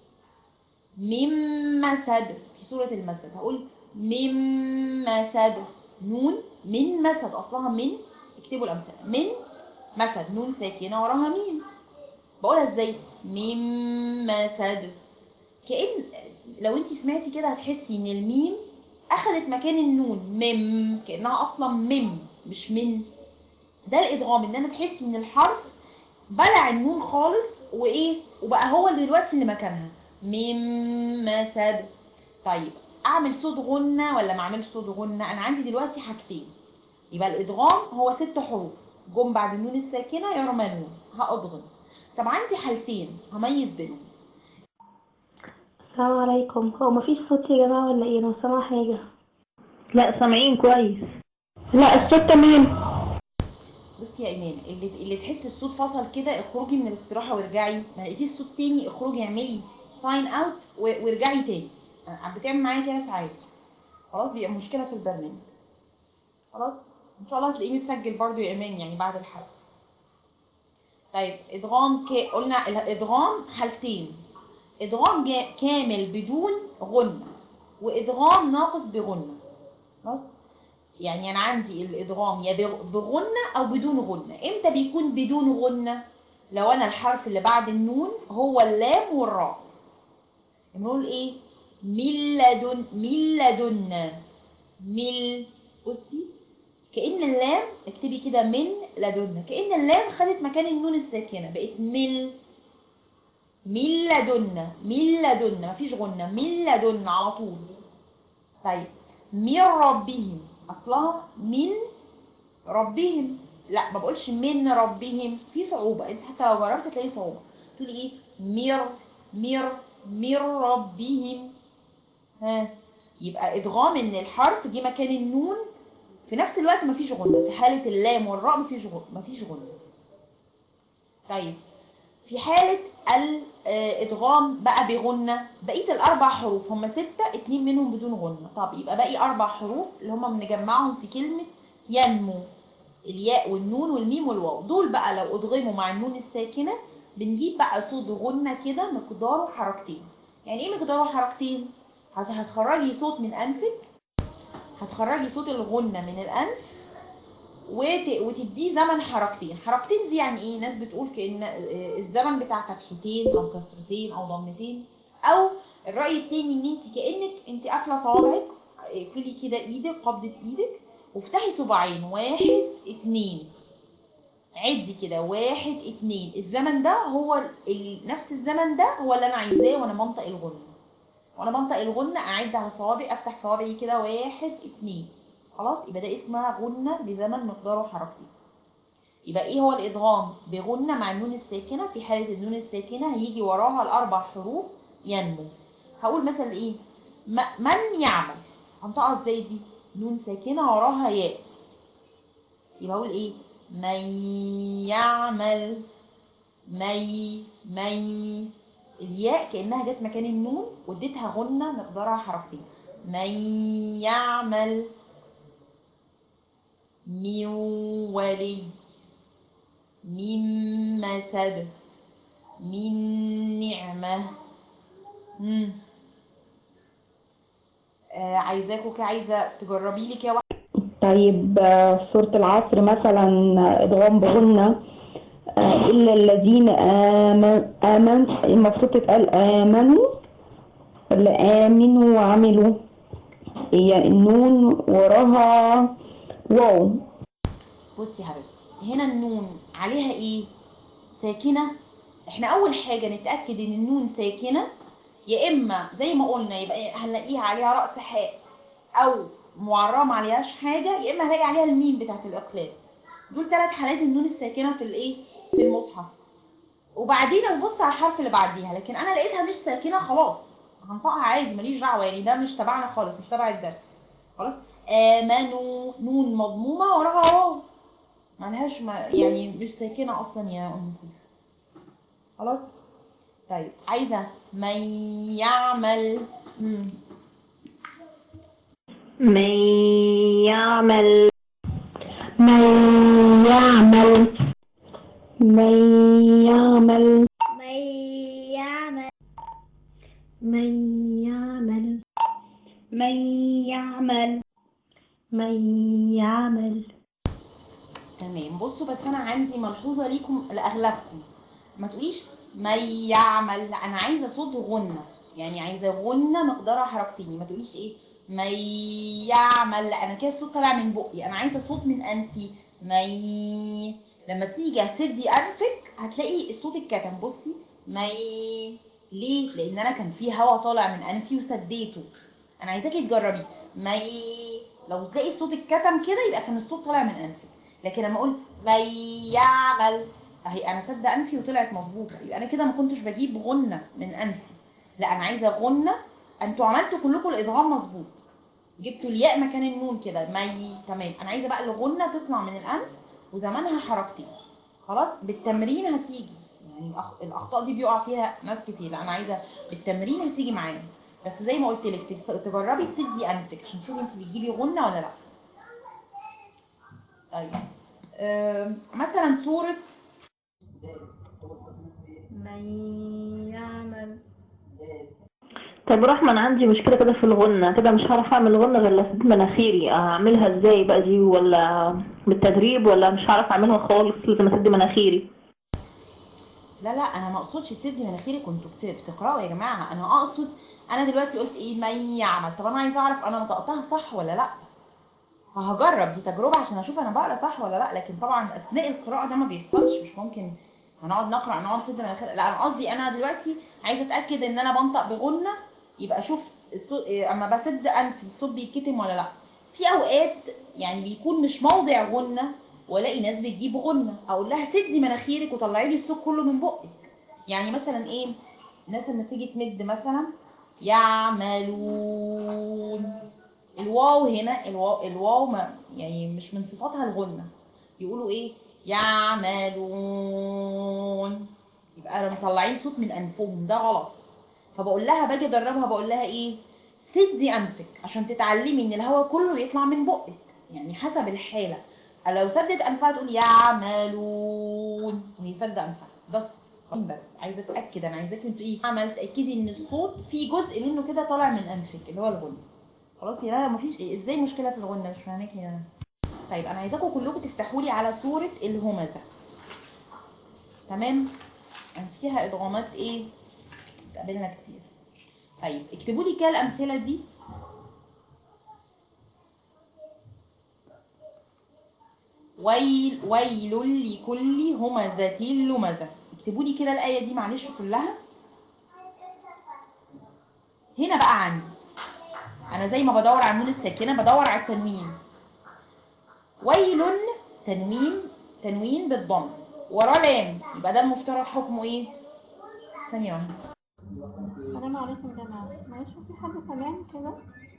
[SPEAKER 1] ميم مسد في سوره المسد، هقول ميم مسد، نون من مسد، اصلها من، اكتبوا الامثله، من مسد، نون ساكنه وراها ميم، بقولها ازاي؟ ميم مسد. كأن لو انت سمعتي كده هتحسي ان الميم اخدت مكان النون، مم، كانها اصلا مم مش من. ده الادغام، ان انا تحسي ان الحرف بلع النون خالص وايه، وبقى هو اللي دلوقتي اللي مكانها، ميم مسد. طيب اعمل صوت غنة ولا ما اعملش صوت غنة؟ انا عندي دلوقتي حاجتين، يبقى الادغام هو ست حروف جم بعد النون الساكنه يرملون، هادغم. طب عندي حالتين هميز بينهم.
[SPEAKER 3] السلام عليكم، هو مفيش صوت يا جماعة ولا ايه؟ انا مش سامعة حاجة.
[SPEAKER 2] لا سامعين كويس. لا الصوت تمام.
[SPEAKER 1] بصي يا ايمان، اللي اللي تحسي الصوت فصل كده اخرجي من الاستراحه وارجعي، ما لقيتيش صوت تاني اخرجي اعملي ساين اوت وارجعي تاني. أنا بتعمل معايا كده ساعات، خلاص بيبقى مشكله في البرنامج. خلاص ان شاء الله هتلاقيه متسجل برضو يا ايمان يعني بعد الحلقه. طيب ادغام ك... قلنا الادغام حالتين، ادغام جا... كامل بدون غنه، وادغام ناقص بغنه. خلاص. يعني انا عندي الادغام يا بغ- بغنه او بدون غنه. امتى بيكون بدون غنه؟ لو انا الحرف اللي بعد النون هو اللام والراء. بنقول ايه؟ من لدن، من لدنا، مل، بصي كأن اللام، اكتبي كده من لدنا، كأن اللام خدت مكان النون الساكنه بقت مل، من لدنا، من لدنا، مفيش غنه، من لدنا على طول. طيب من ربهم، اصلها من ربهم، لا ما بقولش من ربهم، في صعوبه، انت حتى لو جربتي تلاقي صعوبه، تقولي ايه؟ مر، مر، من ربهم. ها، يبقى ادغام ان الحرف جه مكان النون، في نفس الوقت مفيش غنه، في حاله اللام والراء مفيش غنه، مفيش غنه. طيب في حالة الادغام بقى بغنة، بقية الاربع حروف هم ستة، اتنين منهم بدون غنة. طب يبقى باقي اربع حروف اللي هم بنجمعهم في كلمة ينمو، الياء والنون والميم والواو، دول بقى لو ادغموا مع النون الساكنة بنجيب بقى صوت غنة كده مقداره حركتين. يعني ايه مقداره حركتين؟ هت- هتخرجي صوت من انفك، هتخرجي صوت الغنة من الانف وت... وتديه زمن حركتين. حركتين دي يعني ايه؟ ناس بتقول كأن الزمن بتاع فتحتين او كسرتين او ضمتين، او الرأي التاني ان انت كأنك انت قافله صوابعك، اقفلي كده ايدك، قبضة ايدك وافتحي صباعين، واحد اتنين، عدي كده واحد اتنين، الزمن ده هو ال... نفس الزمن ده هو اللي انا عايزاه وانا بنطق الغنة. وانا بنطق الغنه اعد على صوابعي، افتح صوابعي كده واحد اتنين، خلاص يبقى ده اسمها غنه بزمن مقداره حركتين. يبقى ايه هو الادغام بغنه مع النون الساكنه؟ في حاله النون الساكنه هيجي وراها الاربع حروف ينمو. هقول مثلا ايه؟ من يعمل، هنطقها ازاي دي؟ نون ساكنه وراها ياء، يبقى اقول ايه؟ من يعمل، مي مي، الياء كانها جت مكان النون واديتها غنه مقدارها حركتين. من يعمل من ولي، من مسد، من نعمه. امم آه عايزاكوا كده، عايزه تجربي لي كده.
[SPEAKER 2] طيب آه، سورة العصر مثلا آه، ادغام بغنة آه، إلا الذين آمن آمن المفروض تتقال آمنوا ولا آمنوا وعملوا؟ هي النون وراها واو.
[SPEAKER 1] بصي يا حبيبتي، هنا النون عليها ايه؟ ساكنه. احنا اول حاجه نتاكد ان النون ساكنه، يا اما زي ما قلنا يبقى هنلاقيها عليها راس حاء او معرّة ما عليهاش حاجه، يا اما هلاقي عليها الميم بتاعت الاقلاب. دول ثلاث حالات النون الساكنه في الايه؟ في المصحف. وبعدين ابص على الحرف اللي بعديها، لكن انا لقيتها مش ساكنه خلاص هنطقها عادي، ماليش دعوه، يعني ده مش تبعنا خالص، مش تبع الدرس خلاص. امنوا نون مضمومه وراها واو، ملهاش ما يعني مش ساكنه اصلا يا ام كلثوم. خلاص. طيب عايزه من يعمل. مم.
[SPEAKER 2] من يعمل من يعمل من يعمل
[SPEAKER 3] من يعمل من يعمل
[SPEAKER 2] من يعمل
[SPEAKER 3] من يعمل.
[SPEAKER 1] تمام. بصوا بس انا عندي ملحوظه ليكم لاغلبكم، ما تقوليش من يعمل، لا انا عايزه صوت غنه، يعني عايزه غنه مقدارها حركتين. ما تقوليش ايه من يعمل، لا انا كده الصوت طالع من بقي، انا عايزه صوت من انفي. مي، لما تيجي هتسدي انفك هتلاقي الصوت اتكتم. بصي مي، ليه؟ لان انا كان في هواء طالع من انفي وسديته. انا عايزاكي تجربي مي، لو تلاقي الصوت اتكتم كده يبقى كان الصوت طالع من انفك. لكن لما اقول من يعمل، اهي انا سد انفي وطلعت مظبوطه، يبقى انا كده ما كنتش بجيب غنه من انفي، لا انا عايزه غنه. انتوا عملتوا كلكم الادغام مظبوط، جبتوا الياء مكان النون كده مي، تمام. انا عايزه بقى الغنه تطلع من الانف وزمانها حركتين. خلاص بالتمرين هتيجي، يعني الأخ- الاخطاء دي بيقع فيها ناس كتير، لا انا عايزه بالتمرين هتيجي معايا. بس زي ما قلت لك تجربي تسدي انفك عشان تشوفي انت بتجيبي غنه ولا لا. طيب آم، مثلا صوره
[SPEAKER 3] من يعمل.
[SPEAKER 4] طب رحمة، انا عندي مشكلة كده في الغنة، كده مش هعرف اعمل غنة غير لو سديت مناخيري. اعملها ازاي بقى دي؟ ولا بالتدريب؟ ولا مش هعرف اعملها خالص لازم اسد مناخيري؟
[SPEAKER 1] لا لا انا ما اقصدش تسدي مناخيرك وانتوا بت- بتقراوا يا جماعه، انا اقصد انا دلوقتي قلت ايه من يعمل، طب انا عايزه اعرف انا نطقتها صح ولا لا، فهجرب، دي تجربه عشان اشوف انا بقرا صح ولا لا. لكن طبعا اثناء القراءه ده ما بيحصلش، مش ممكن هنقعد نقرا نقعد نسد مناخير، لا انا قصدي انا دلوقتي عايزه اتاكد ان انا بنطق بغنه، يبقى اشوف الصوت إيه، اما بسد انفي الصوت بيتكتم ولا لا. في اوقات يعني بيكون مش موضع غنه والاقي ناس بتجيب غنه، اقول لها سدي مناخيرك وطلعي لي الصوت كله من بقك. يعني مثلا ايه، الناس لما تيجي تمد مثلا يعملون، الواو هنا الواو, الواو ما يعني مش من صفاتها الغنة، يقولوا ايه يعملون، يبقى مطلعين صوت من انفهم، ده غلط. فبقول لها باجي ادربها بقول لها ايه، سدي انفك عشان تتعلمي ان الهواء كله يطلع من بقك، يعني حسب الحاله. لو سدت انفها تقول يعملون وهي سد انفها، ده الصح. بس عايزه اتاكد، انا عايزاكي انت ايه عمل تاكدي ان الصوت في جزء منه كده طالع من انفك اللي هو الغنى. خلاص يا لا مفيش ازاي مشكله في الغنى، مش فاهماكي يا. طيب انا عايزاكم كلكم تفتحوا لي على سوره الهمزه. تمام، يعني فيها ادغامات ايه بتقابلنا كتير. طيب اكتبوا لي كده الامثله دي. ويل ويل لكل همزه لمزه، اكتبوا لي كده الايه دي معلش كلها. هنا بقى عندي انا زي ما بدور على النون الساكنه بدور على التنوين. ويل تنوين، تنوين بالضم وراه لام، يبقى ده المفترض حكمه ايه؟ ثانيه واحده.
[SPEAKER 3] السلام عليكم يا جماعة، معلش في حد سامعني كده؟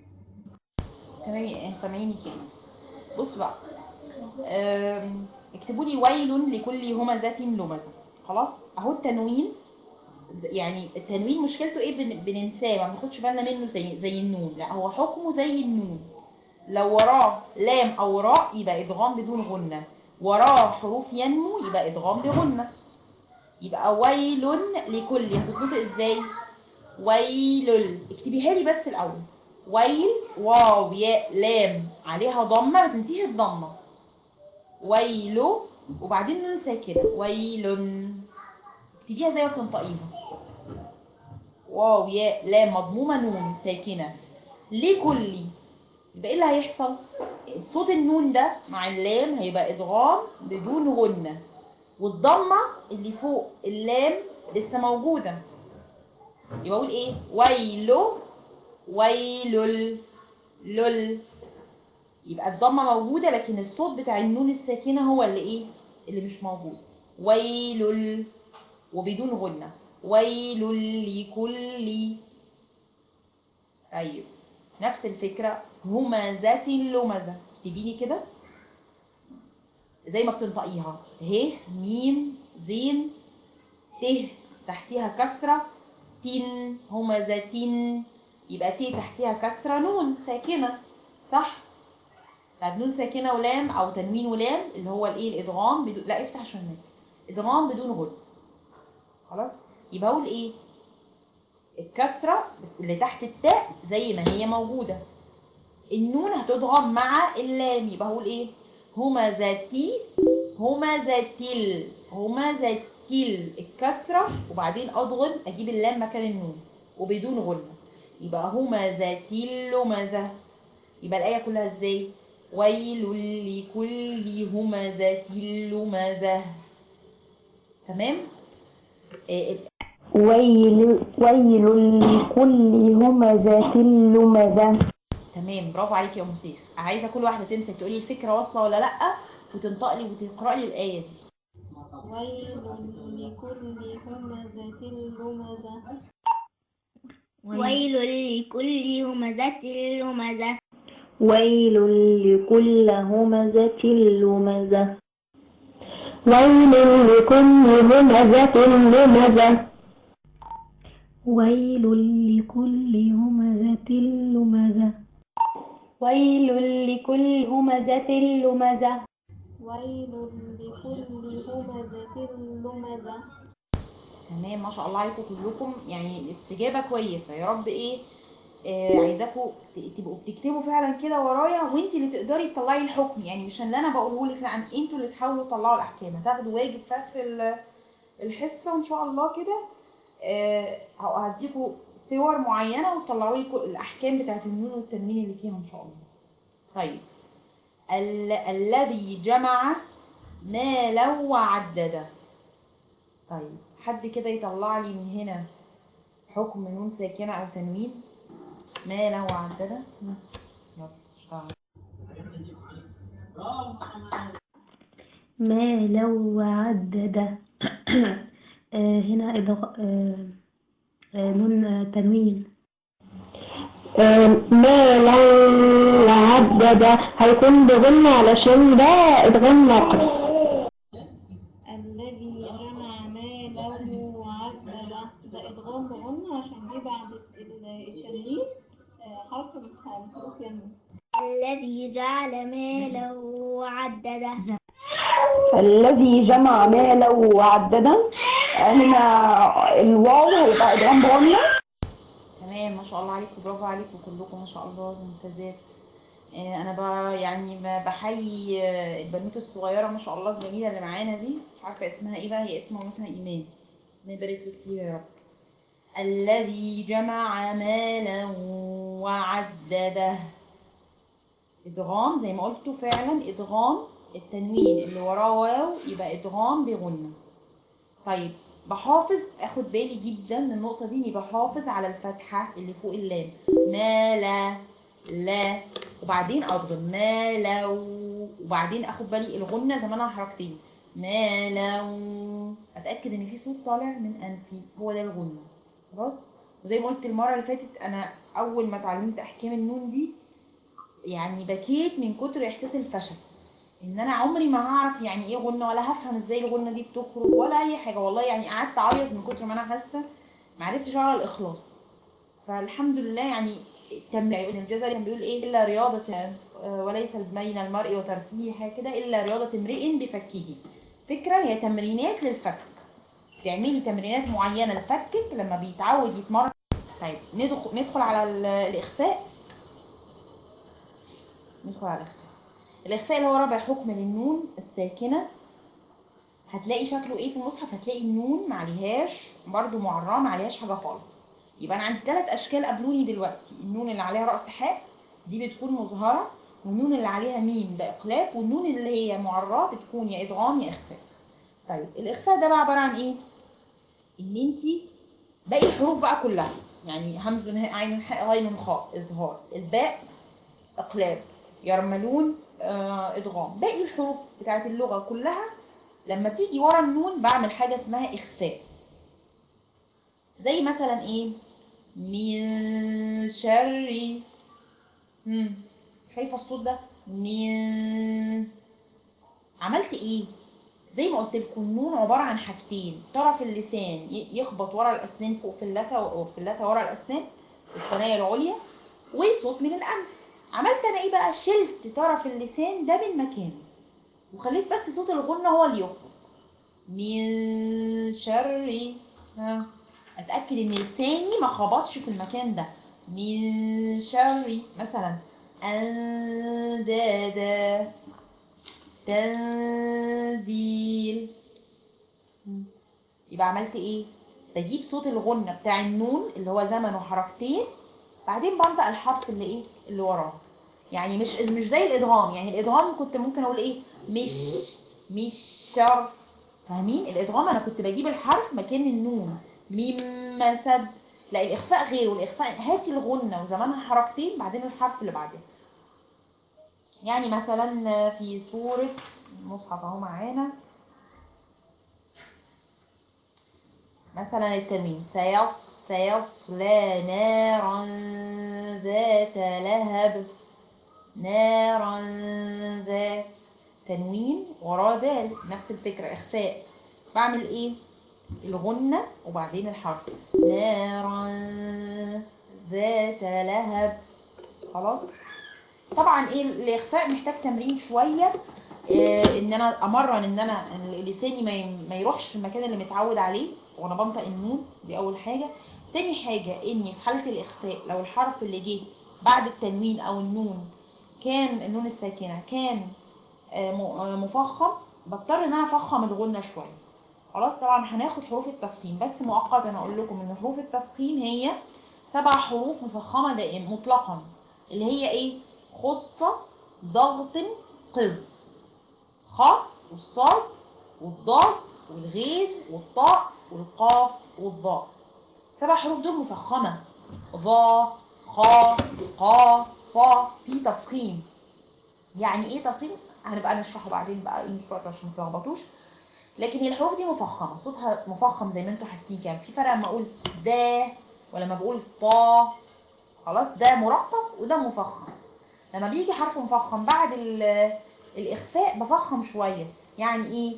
[SPEAKER 1] تمام سامعيني كده. بصوا بقى، أم، اكتبوا لي ويل لكل همزة لمزة. خلاص اهو التنوين، يعني التنوين مشكلته ايه؟ بن- بننساه، ما بناخدش بالنا منه زي زي النون. لا هو حكمه زي النون، لو وراه لام او راء يبقى ادغام بدون غنة، وراه حروف ينمو يبقى ادغام بغنة. يبقى ويل لكل، هتظبطي ازاي؟ ويل، اكتبيها لي بس الاول. ويل واو ياء لام عليها ضمه، ما تنسيش الضمه. ويل وبعدين نون ساكنه، ويل، اكتبيها زي ما بتنطقيها. واو ياء لام مضمومه نون ساكنه لكل، يبقى ايه اللي هيحصل؟ صوت النون ده مع اللام هيبقى ادغام بدون غنه، والضمه اللي فوق اللام لسه موجوده. يبقى اقول ايه؟ ويلو، ويلل، لل، يبقى الضمه موجوده لكن الصوت بتاع النون الساكنه هو اللي ايه؟ اللي مش موجود. ويلل وبدون غنه، ويل لكل. طيب نفس الفكره همزه لمزه، اكتبي لي كده زي ما بتنطقيها. ه ميم زين ت تحتيها كسره، تن همزه تن، يبقى ت تحتيها كسره نون ساكنه، صح؟ طب نون ساكنه ولام او تنوين ولام اللي هو الايه؟ الادغام بدون، لا افتح عشان نت، ادغام بدون غن. خلاص يبقى اقول ايه؟ الكسره اللي تحت التاء زي ما هي موجوده، النون هتدغم مع اللام، يبقى هقول ايه؟ همزتي، همزتل، همزتل، الكسره وبعدين اضغم اجيب اللام مكان النون وبدون غنه، يبقى همزتي لمزه. يبقى الايه كلها ازاي؟ ويل لكل همزة لمزة. تمام؟ آه،
[SPEAKER 2] ويل ويل لكل همزة لمزة.
[SPEAKER 1] تمام برافو عليكي يا ام سيف. عايزه كل واحده تمسك تقولي الفكره واصله ولا لا، وتنطق لي وتقرا لي الايه دي.
[SPEAKER 3] ويل لكل همزة لمزة.
[SPEAKER 5] ويل لكل همزة لمزة.
[SPEAKER 4] ويل لكل همزة لمزة.
[SPEAKER 2] ويل لكل همزة لمزة.
[SPEAKER 3] ويل لكل همزة لمزة.
[SPEAKER 2] ويل لكل همزة لمزة.
[SPEAKER 3] ويل لكل همزة لمزة.
[SPEAKER 1] تمام ما شاء الله عليكم كلكم، يعني الاستجابه كويسه يا رب. ايه آه عايزاكم ت- تبقوا بتكتبوا فعلا كده ورايا، وانت اللي تقدري تطلعي الحكم، يعني مش اللي انا بقوله لك، لا انتوا اللي تحاولوا تطلعوا الاحكام. هتاخدوا واجب في اخر ال- الحصه وان شاء الله كده. آه هديكوا صور معينه وتطلعوا لي كل الاحكام بتاعت النون والتنوين اللي فيها ان شاء الله. طيب ال الذي جمع مالا وعدده. طيب حد كده يطلع لي من هنا حكم نون ساكنه او تنوين مالا وعدده. يلا اشتغل.
[SPEAKER 3] ما لو عدد. آه هنا إضغ... آه آه نون آه تنوين.
[SPEAKER 2] آه، ما لو عدد هيكون بغنى علشان ده ادغام ناقص.
[SPEAKER 3] الذي جمع ماله وعدد، ده إدغام بغنى عشان دي بعد ال- التنوين آه، حرف من حروف ينمو.
[SPEAKER 5] الذي جعل ماله وعدده.
[SPEAKER 2] الذي جمع مالا وعددا، هنا الواو هيبقى ادغام بغنى.
[SPEAKER 1] تمام ما شاء الله عليكم، برافو عليكم كلكم ما شاء الله ممتازات. آه، انا ب يعني ب- بحيي آه، البنوته الصغيره ما شاء الله الجميله اللي معانا دي، مش عارفه اسمها ايه بقى، هي اسم مامتها ايمان، ربنا يبارك لك فيها يا رب. الذي جمع مالا وعدده، ادغام زي ما قلتوا فعلا، ادغام التنوين اللي وراه واو يبقى ادغام بغنة. طيب بحافظ اخد بالي جدا من النقطه دي، اني بحافظ على الفتحه اللي فوق اللام، ما لا لا، وبعدين اضغم ما لو، وبعدين اخد بالي الغنه زمانها حركتين، ما لو، اتاكد ان في صوت طالع من انفي، هو ده الغنه. خلاص. وزي ما قلت المره اللي فاتت، انا اول ما اتعلمت احكام النون دي يعني بكيت من كتر احساس الفشل، ان انا عمري ما هعرف يعني ايه غنه، ولا هفهم ازاي الغنه دي بتخرج، ولا اي حاجه والله. يعني قعدت اعيط من كتر ما انا حاسه ما عرفتش اقرا الاخلاص. فالحمد لله. يعني التمرين الجزري كان بيقول ايه، الا رياضه آه، وليس بين المرء وتركه حاجه كده، الا رياضه امرئ بفكه. فكره هي تمرينات للفك، تعملي تمرينات معينه لفكك لما بيتعود يتمرن. طيب ندخل ندخل على ال- الاخفاء. ندخل على الاخفاء. الاخفاء اللي هو رابع حكم للنون الساكنه. هتلاقي شكله ايه في المصحف؟ هتلاقي النون ما عليهاش برده معراه، ما عليهاش حاجه خالص. يبقى انا عندي ثلاث اشكال قابلوني دلوقتي. النون اللي عليها راس حاء دي بتكون مظهره، والنون اللي عليها ميم ده اقلاب، والنون اللي هي معراه بتكون يا ادغام يا اخفاء. طيب الاخفاء ده بقى عباره عن ايه؟ ان انت باقي الحروف بقى كلها، يعني همز هاء عين حاء غين خاء اظهار، الباء اقلاب، يرملون آه ادغام، باقي الحروف بتاعت اللغه كلها لما تيجي ورا النون بعمل حاجه اسمها اخفاء. زي مثلا ايه؟ من شر. امم شايفه الصوت ده؟ من، عملت ايه؟ زي ما قلت لكم النون عباره عن حاجتين، طرف اللسان يخبط ورا الاسنان فوق في اللثه، وفي اللثه ورا الاسنان الثنايا العليا، وصوت من الانف. عملت انا ايه بقى؟ شلت طرف اللسان ده من مكانه، وخليت بس صوت الغنه هو اللي يخرج. من شر. ها، اتاكد ان لساني ما خبطش في المكان ده. من شر مثلا اندادا، تنزيل. يبقى عملت ايه؟ بجيب صوت الغنة بتاع النون اللي هو زمن وحركتين، بعدين بنطق الحرف اللي ايه اللي وراه. يعني مش مش زي الادغام. يعني الادغام كنت ممكن اقول ايه، مش مش شر. فاهمين؟ الادغام انا كنت بجيب الحرف مكان النون، ميم مسد. لا الاخفاء غير. والاخفاء هاتي الغنة وزمانها حركتين بعدين الحرف اللي بعدها. يعني مثلا في سورة المصحف اهو معانا، مثلا التنوين سيص سيصلى نارا ذات لهب، نارا ذات، تنوين وراه دال، نفس الفكرة اخفاء. بعمل ايه؟ الغنة وبعدين الحرف، نارا ذات لهب. خلاص. طبعا ايه الاخفاء محتاج تمرين شويه، إيه ان انا امرن ان انا لساني ما ما يروحش في المكان اللي متعود عليه وانا بنطق النون. دي اول حاجه. تاني حاجه اني في حاله الاخفاء لو الحرف اللي جه بعد التنوين او النون كان النون الساكنه كان آه، م- آه، مفخم، بضطر ان انا افخم الغنه شويه. خلاص. طبعا هناخد حروف التفخيم بس مؤقتا. انا اقول لكم ان حروف التفخيم هي سبع حروف مفخمه دائما مطلقا، اللي هي ايه؟ خصة، ضغط، قز، خ، والصاد، والضاد، والغين، والطاء، والقاف، والضاء. سبع حروف دول مفخمة، ظا، خا، قا، صا، في تفخيم. يعني ايه تفخيم؟ هنبقى نشرحه بعدين بقى، مش وقت عشان ما تلخبطوش. لكن هي الحروف دي مفخمه، صوتها مفخم زي ما انتوا حاسين كده. في فرق لما اقول دا ولما بقول طا. خلاص. ده مرقق وده مفخم. لما بيجي حرف مفخم بعد الاخفاء بفخم شويه. يعني ايه؟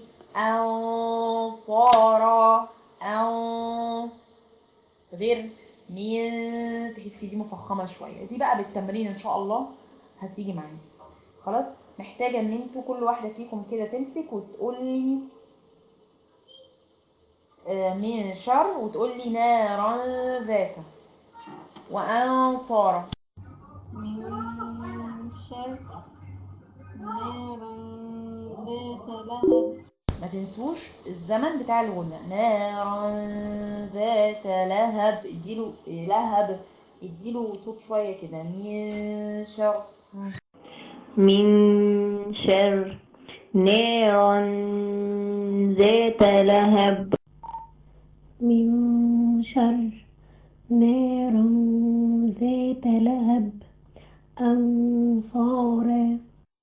[SPEAKER 1] انصارا، أو غير مين، تحسي دي مفخمه شويه. دي بقى بالتمرين ان شاء الله هتيجي معانا. خلاص. محتاجه ان انتوا كل واحده فيكم كده تمسك وتقول لي من شر، وتقول لي نارا ذات، وانصارا.
[SPEAKER 3] من شر نارا ذات لهب.
[SPEAKER 1] ما تنسوش الزمن بتاع الغنى، نارا ذات لهب، اديله لهب، اديله صوت شويه كده. من شر.
[SPEAKER 4] من شر نارا ذات لهب.
[SPEAKER 6] من شر نار ذات لهب أنصارا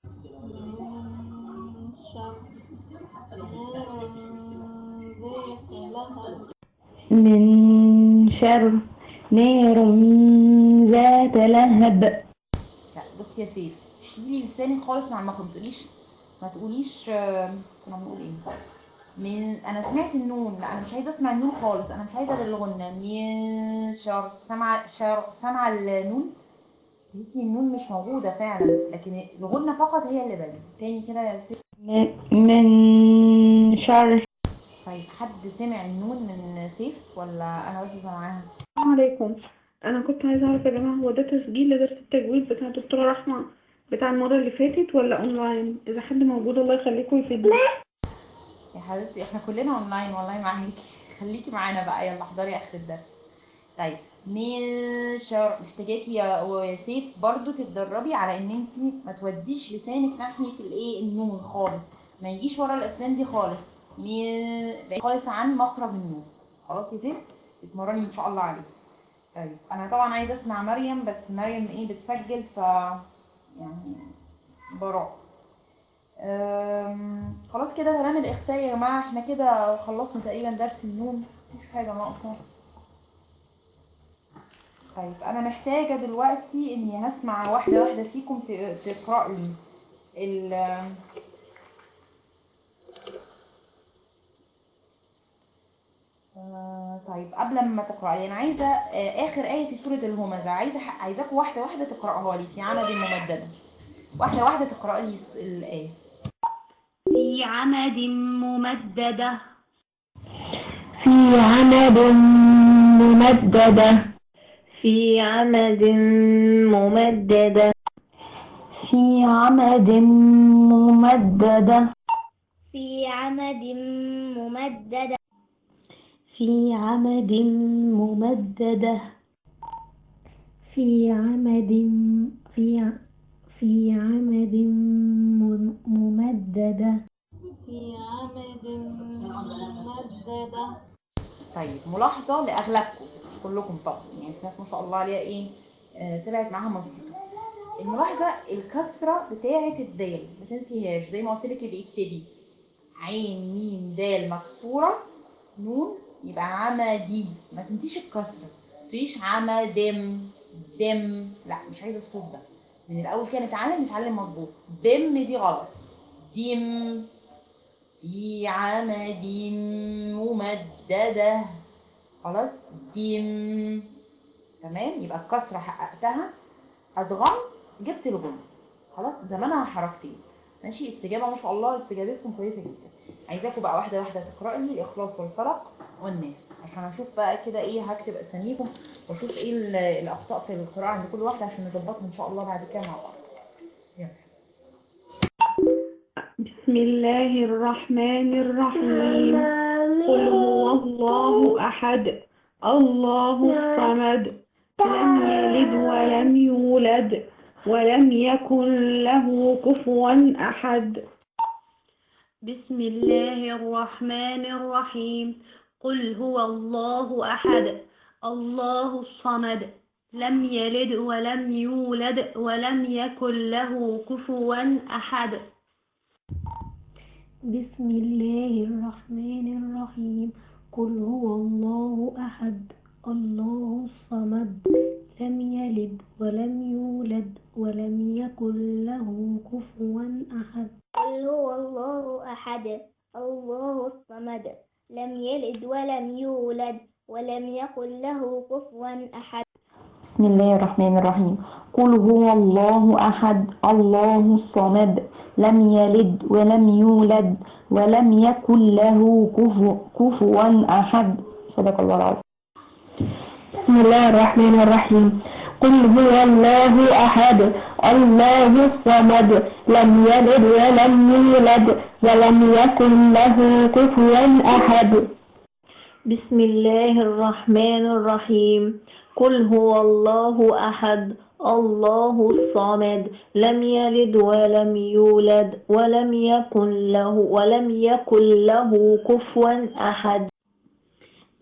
[SPEAKER 3] من شر نار ذات لهب
[SPEAKER 2] من شر نار ذات لهب.
[SPEAKER 1] لا بصي يا سيف، شيلي لسانك خالص مع المخرج، ما تقوليش ما تقوليش آه، كنا بنقول ايه؟ من انا سمعت النون، لا انا مش عايزه اسمع النون خالص، انا مش عايزه الغنه. من شر، سامعه شر، سامعه النون، تحسي النون مش موجوده فعلا، لكن الغنه فقط هي اللي باينه. تاني كده يا سيف.
[SPEAKER 2] من شر.
[SPEAKER 1] طيب حد سمع النون من سيف ولا انا بس سامعاها؟
[SPEAKER 7] السلام عليكم. انا كنت عايزه اعرف يا جماعه، هو ده تسجيل لدرس التجويد بتاع الدكتوره رحمه بتاع المره اللي فاتت ولا اونلاين؟ اذا حد موجود الله يخليكم يفيدني.
[SPEAKER 1] يا حبيبتي احنا كلنا اونلاين والله معاكي. خليكي معانا بقى، يلا احضري اخر الدرس. طيب من شر، محتاجاكي يا ويا سيف برضو تتدربي على ان انت ما توديش لسانك ناحيه الايه النون خالص، ما يجيش ورا الاسنان دي خالص، من بعيد خالص عن مخرج النون. خلاص يا سيف، اتمرني ان شاء الله عليه. طيب انا طبعا عايزه اسمع مريم، بس مريم ايه بتسجل ف يعني براء. أم، خلاص كده كلام الإخفاء يا جماعة، احنا كده خلصنا تقريبا درس النوم، مفيش حاجة ناقصة. طيب أنا محتاجة دلوقتي إني هسمع واحدة واحدة فيكم ت- تقرأ لي ال آه، طيب قبل ما تقرأ لي أنا عايزة آه، آخر آية في سورة الهمزة، عايزة عايزاكم واحدة واحدة تقرأها لي في عمد ممددة، واحدة واحدة تقرأ لي الآية.
[SPEAKER 2] في عمد ممددة. في عمد ممددة.
[SPEAKER 4] في عمد ممددة.
[SPEAKER 2] في عمد ممددة.
[SPEAKER 5] في عمد ممددة
[SPEAKER 6] في عمد ممددة. في عمد في ع- في عمد م- ممددة.
[SPEAKER 3] في عمد ممددة.
[SPEAKER 1] طيب ملاحظة لأغلبكم مش كلكم طبعا، يعني في ناس ما شاء الله عليها ايه آه طلعت معاها مظبوطة. الملاحظة الكسرة بتاعة الدال ما تنسيهاش، زي ما قلت لك ابقي اكتبي عين ميم دال مكسورة نون يبقى عمدي، ما تنسيش الكسرة، ما تقوليش عمدم دم، لا مش عايزة الصوت ده. من الأول كده نتعلم نتعلم مظبوط، دم دي غلط، دم. في عمد ممددة، خلاص ديم. تمام، يبقى الكسرة حققتها، ادغم جبت الغن، خلاص زمانها حركتين. ماشي، استجابة ما شاء الله، استجابتكم كويسة جدا. عايزاكم بقى واحدة واحدة تقرأوا لي الإخلاص والفلق والناس، عشان أشوف بقى كده إيه، هكتب أساميكم وأشوف إيه ال- الأخطاء في القراءة عند كل واحدة عشان نظبطها إن شاء الله بعد كده مع بعض. يلا.
[SPEAKER 7] بسم الله الرحمن الرحيم. قل هو الله أحد الله الصمد لم يلد ولم يولد ولم يكن له كفوا أحد.
[SPEAKER 2] بسم الله الرحمن الرحيم. قل هو الله أحد الله الصمد لم يلد ولم يولد ولم يكن له كفوا أحد.
[SPEAKER 6] بسم الله الرحمن الرحيم. قل هو الله أحد الله الصمد لم يلد ولم يولد ولم يكن له كفوا أحد.
[SPEAKER 5] قل هو الله أحد الله الصمد لم يلد ولم يولد ولم يكن له كفوا أحد.
[SPEAKER 2] بسم الله الرحمن الرحيم. قل هو الله أحد الله الصمد لم يلد ولم يولد ولم يكن له كفو- كفوا أحد. صدق الله العظيم. بسم الله الرحمن الرحيم. قل هو الله أحد الله الصمد لم يلد ولم يولد ولم يكن له كفوا أحد.
[SPEAKER 4] بسم الله الرحمن الرحيم. قل هو الله أحد الله الصمد لم يلد ولم يولد ولم يكن له ولم يكن له كفوا أحد.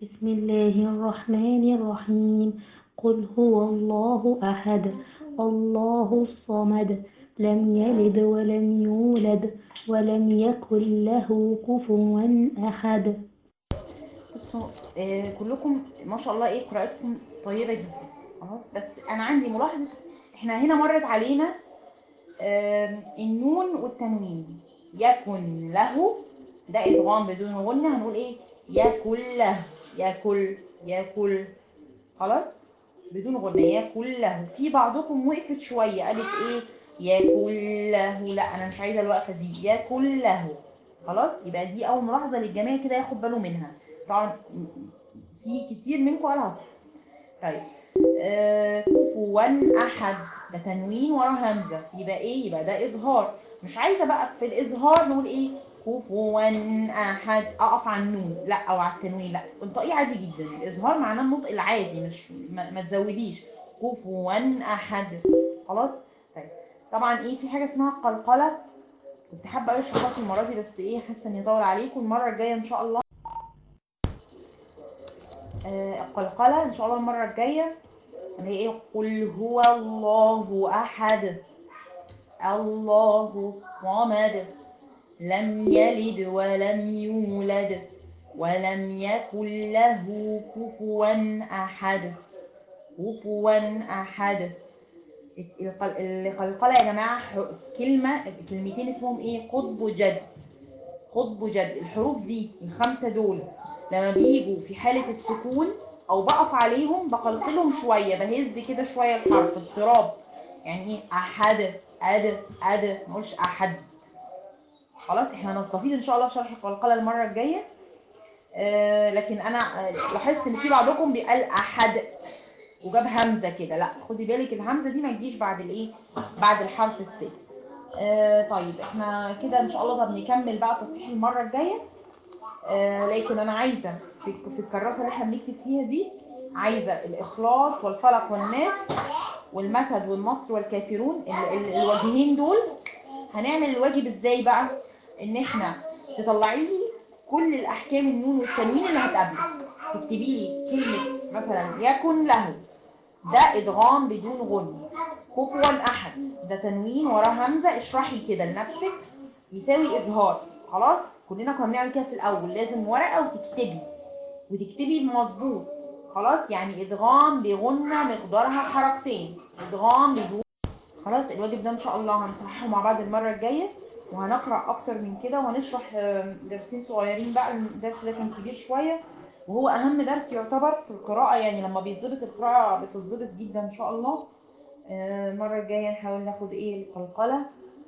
[SPEAKER 6] بسم الله الرحمن الرحيم قل هو الله أحد الله الصمد لم يلد ولم يولد ولم يكن له كفوا أحد.
[SPEAKER 1] بصوا آه كلكم ما شاء الله ايه قراءتكم طيبة جدا خلاص، بس انا عندي ملاحظة. احنا هنا مرت علينا آه النون والتنوين. يكن له ده ادغام بدون غنة، هنقول ايه؟ يكن له، يكل يكل خلاص بدون غنة. يكن له. في بعضكم وقفت شوية قالت ايه؟ يكن له. لا انا مش عايزة الوقفة دي. يكن له خلاص. يبقى دي اول ملاحظة للجميع كده ياخد باله منها. طبعا في كتير منكم قالها صح. طيب آه كفوا احد ده تنوين ورا همزه، يبقى ايه؟ يبقى ده اظهار. مش عايزه بقى في الاظهار نقول ايه؟ كفوا احد اقف على النون لا، او على التنوين لا، انطقيه عادي جدا. الاظهار معناه النطق العادي، مش ما, ما تزوديش. كفوا احد خلاص. طيب طبعا ايه في حاجه اسمها قلقله، كنت حابه اشرح لكم المره دي بس ايه حاسه اني طول عليكم. المره الجايه ان شاء الله آه القلقله ان شاء الله المره الجايه اللي هي ايه؟ قل هو الله احد الله الصمد لم يلد ولم يولد ولم يكن له كفوا احد. كفوا احد. القلقله يا جماعه كلمه كلمتين اسمهم ايه؟ قطب جد. قطب جد. الحروف دي الخمسه دول لما بيجوا في حاله السكون او بقف عليهم بقلقلهم شويه، بهز كده شويه الحرف اضطراب. يعني ايه؟ احد اد اد ما اقولش احد. خلاص احنا هنستفيد ان شاء الله في شرح القلقله المره الجايه. آه لكن انا لاحظت ان في بعضكم بيقال احد وجاب همزه كده، لا خدي بالك الهمزه دي ما تجيش بعد الايه؟ بعد الحرف الساكن. آه طيب احنا كده ان شاء الله طب نكمل بقى تصحيح المره الجايه. آه لكن انا عايزه في في الكراسه اللي احنا بنكتب فيها دي عايزه الاخلاص والفلق والناس والمسد والنصر والكافرون ال ال الوجهين دول. هنعمل الواجب ازاي بقى؟ ان احنا تطلعي لي كل الاحكام النون والتنوين اللي هتقابلك. تكتبي لي كلمه مثلا يكن له ده ادغام بدون غن. كفوا احد ده تنوين وراه همزه. اشرحي كده لنفسك يساوي اظهار. خلاص كلنا كنا بنعمل كده في الاول، لازم ورقه وتكتبي وتكتبي مظبوط. خلاص يعني ادغام بغنه مقدارها حركتين. ادغام بدون. خلاص الواجب ده ان شاء الله هنصححه مع بعض المره الجايه، وهنقرا اكتر من كده وهنشرح درسين صغيرين بقى. الدرس ده كان كبير شويه وهو اهم درس يعتبر في القراءه، يعني لما بيتظبط القراءه بتظبط جدا ان شاء الله. المره الجايه نحاول ناخد ايه؟ القلقله.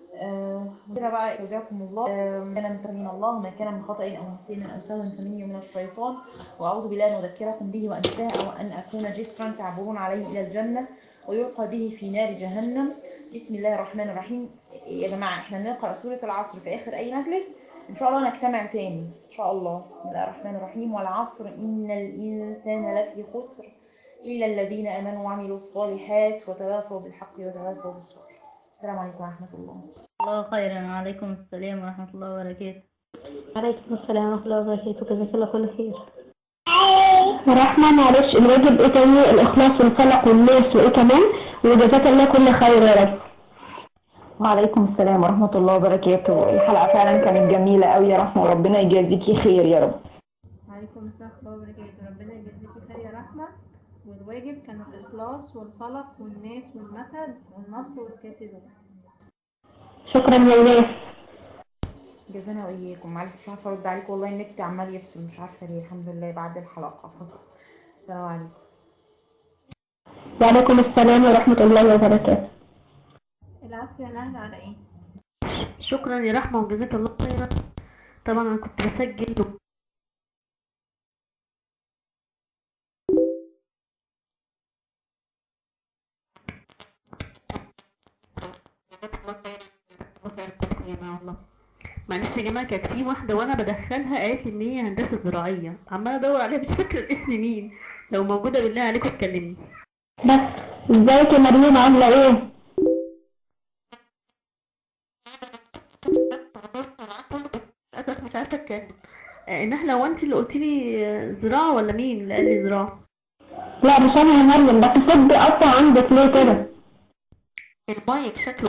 [SPEAKER 1] كده بقى يودعكم الله. كان من الله وما كان من خطأ او نسيان او سهو فمني ومن الشيطان، واعوذ بالله ان اذكركم به وانساه او ان اكون جسرا تعبرون عليه الى الجنه ويلقى به في نار جهنم. بسم الله الرحمن الرحيم. يا جماعه احنا بنقرا سوره العصر في اخر اي مجلس ان شاء الله نجتمع تاني ان شاء الله. بسم الله الرحمن الرحيم. والعصر ان الانسان لفي خسر الا الذين امنوا وعملوا الصالحات وتواصوا بالحق وتواصوا بالصبر. السلام عليكم ورحمه الله.
[SPEAKER 8] الله خيرا. وعليكم السلام ورحمة الله وبركاته.
[SPEAKER 6] عليكم السلام ورحمة الله وبركاته. جزاك الله كل خير.
[SPEAKER 2] ورحمة معلش الواجب ايه تاني؟ الإخلاص والفلق والناس وايه كمان؟ وجزاك الله كل خير يا رب. وعليكم السلام ورحمة الله وبركاته. الحلقة فعلا كانت جميلة قوي يا رحمة، وربنا يجازيكي خير يا رب.
[SPEAKER 3] وعليكم السلام ورحمة الله وبركاته. ربنا يجزيكي خير يا رحمة. والواجب كان الإخلاص والفلق والناس والمسد والنصر والكافرون.
[SPEAKER 2] شكرا يا ايناس.
[SPEAKER 1] جزانا واياكم. معلش مش عارفه ارد عليكم والله، النت عمال يفصل مش عارفه ليه. الحمد لله بعد الحلقه فصل. السلام عليكم.
[SPEAKER 2] وعليكم السلام ورحمة الله وبركاته.
[SPEAKER 3] العافية نهل على ايه؟
[SPEAKER 8] شكرا يا رحمة وجزاك الله خيرا. طبعا انا كنت بسجل معلش يا جماعه. كانت في واحده وانا بدخلها قالت لي ان هي هندسه زراعيه، عماله ادور عليها مش فاكره الاسم مين. لو موجوده بالله عليكم تكلمني.
[SPEAKER 2] بس ازيك يا مريم عامله ايه؟
[SPEAKER 8] مش عارفه اتكلم. آه، نحلة، هو انت اللي قلتي لي آه، زراعة ولا مين اللي قال لي زراعة؟
[SPEAKER 2] لا مش انا يا مريم، بس الصوت بيقطع عندك ليه كده؟
[SPEAKER 8] المايك شكله.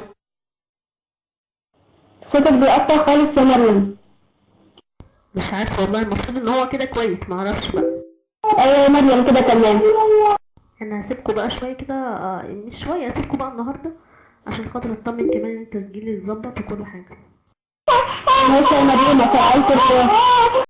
[SPEAKER 2] صوتك بيقطع خالص يا مريم.
[SPEAKER 8] مش عارفة والله، المفروض ان هو كده كويس، معرفش بقى.
[SPEAKER 2] ايوه يا مريم كده تمام.
[SPEAKER 8] انا هسيبكم بقى شوية كده، آه، مش شوية، هسيبكم بقى النهاردة عشان خاطر اطمن كمان ان التسجيل يتظبط وكل حاجة.
[SPEAKER 2] ماشي يا مريم، مساء الخير.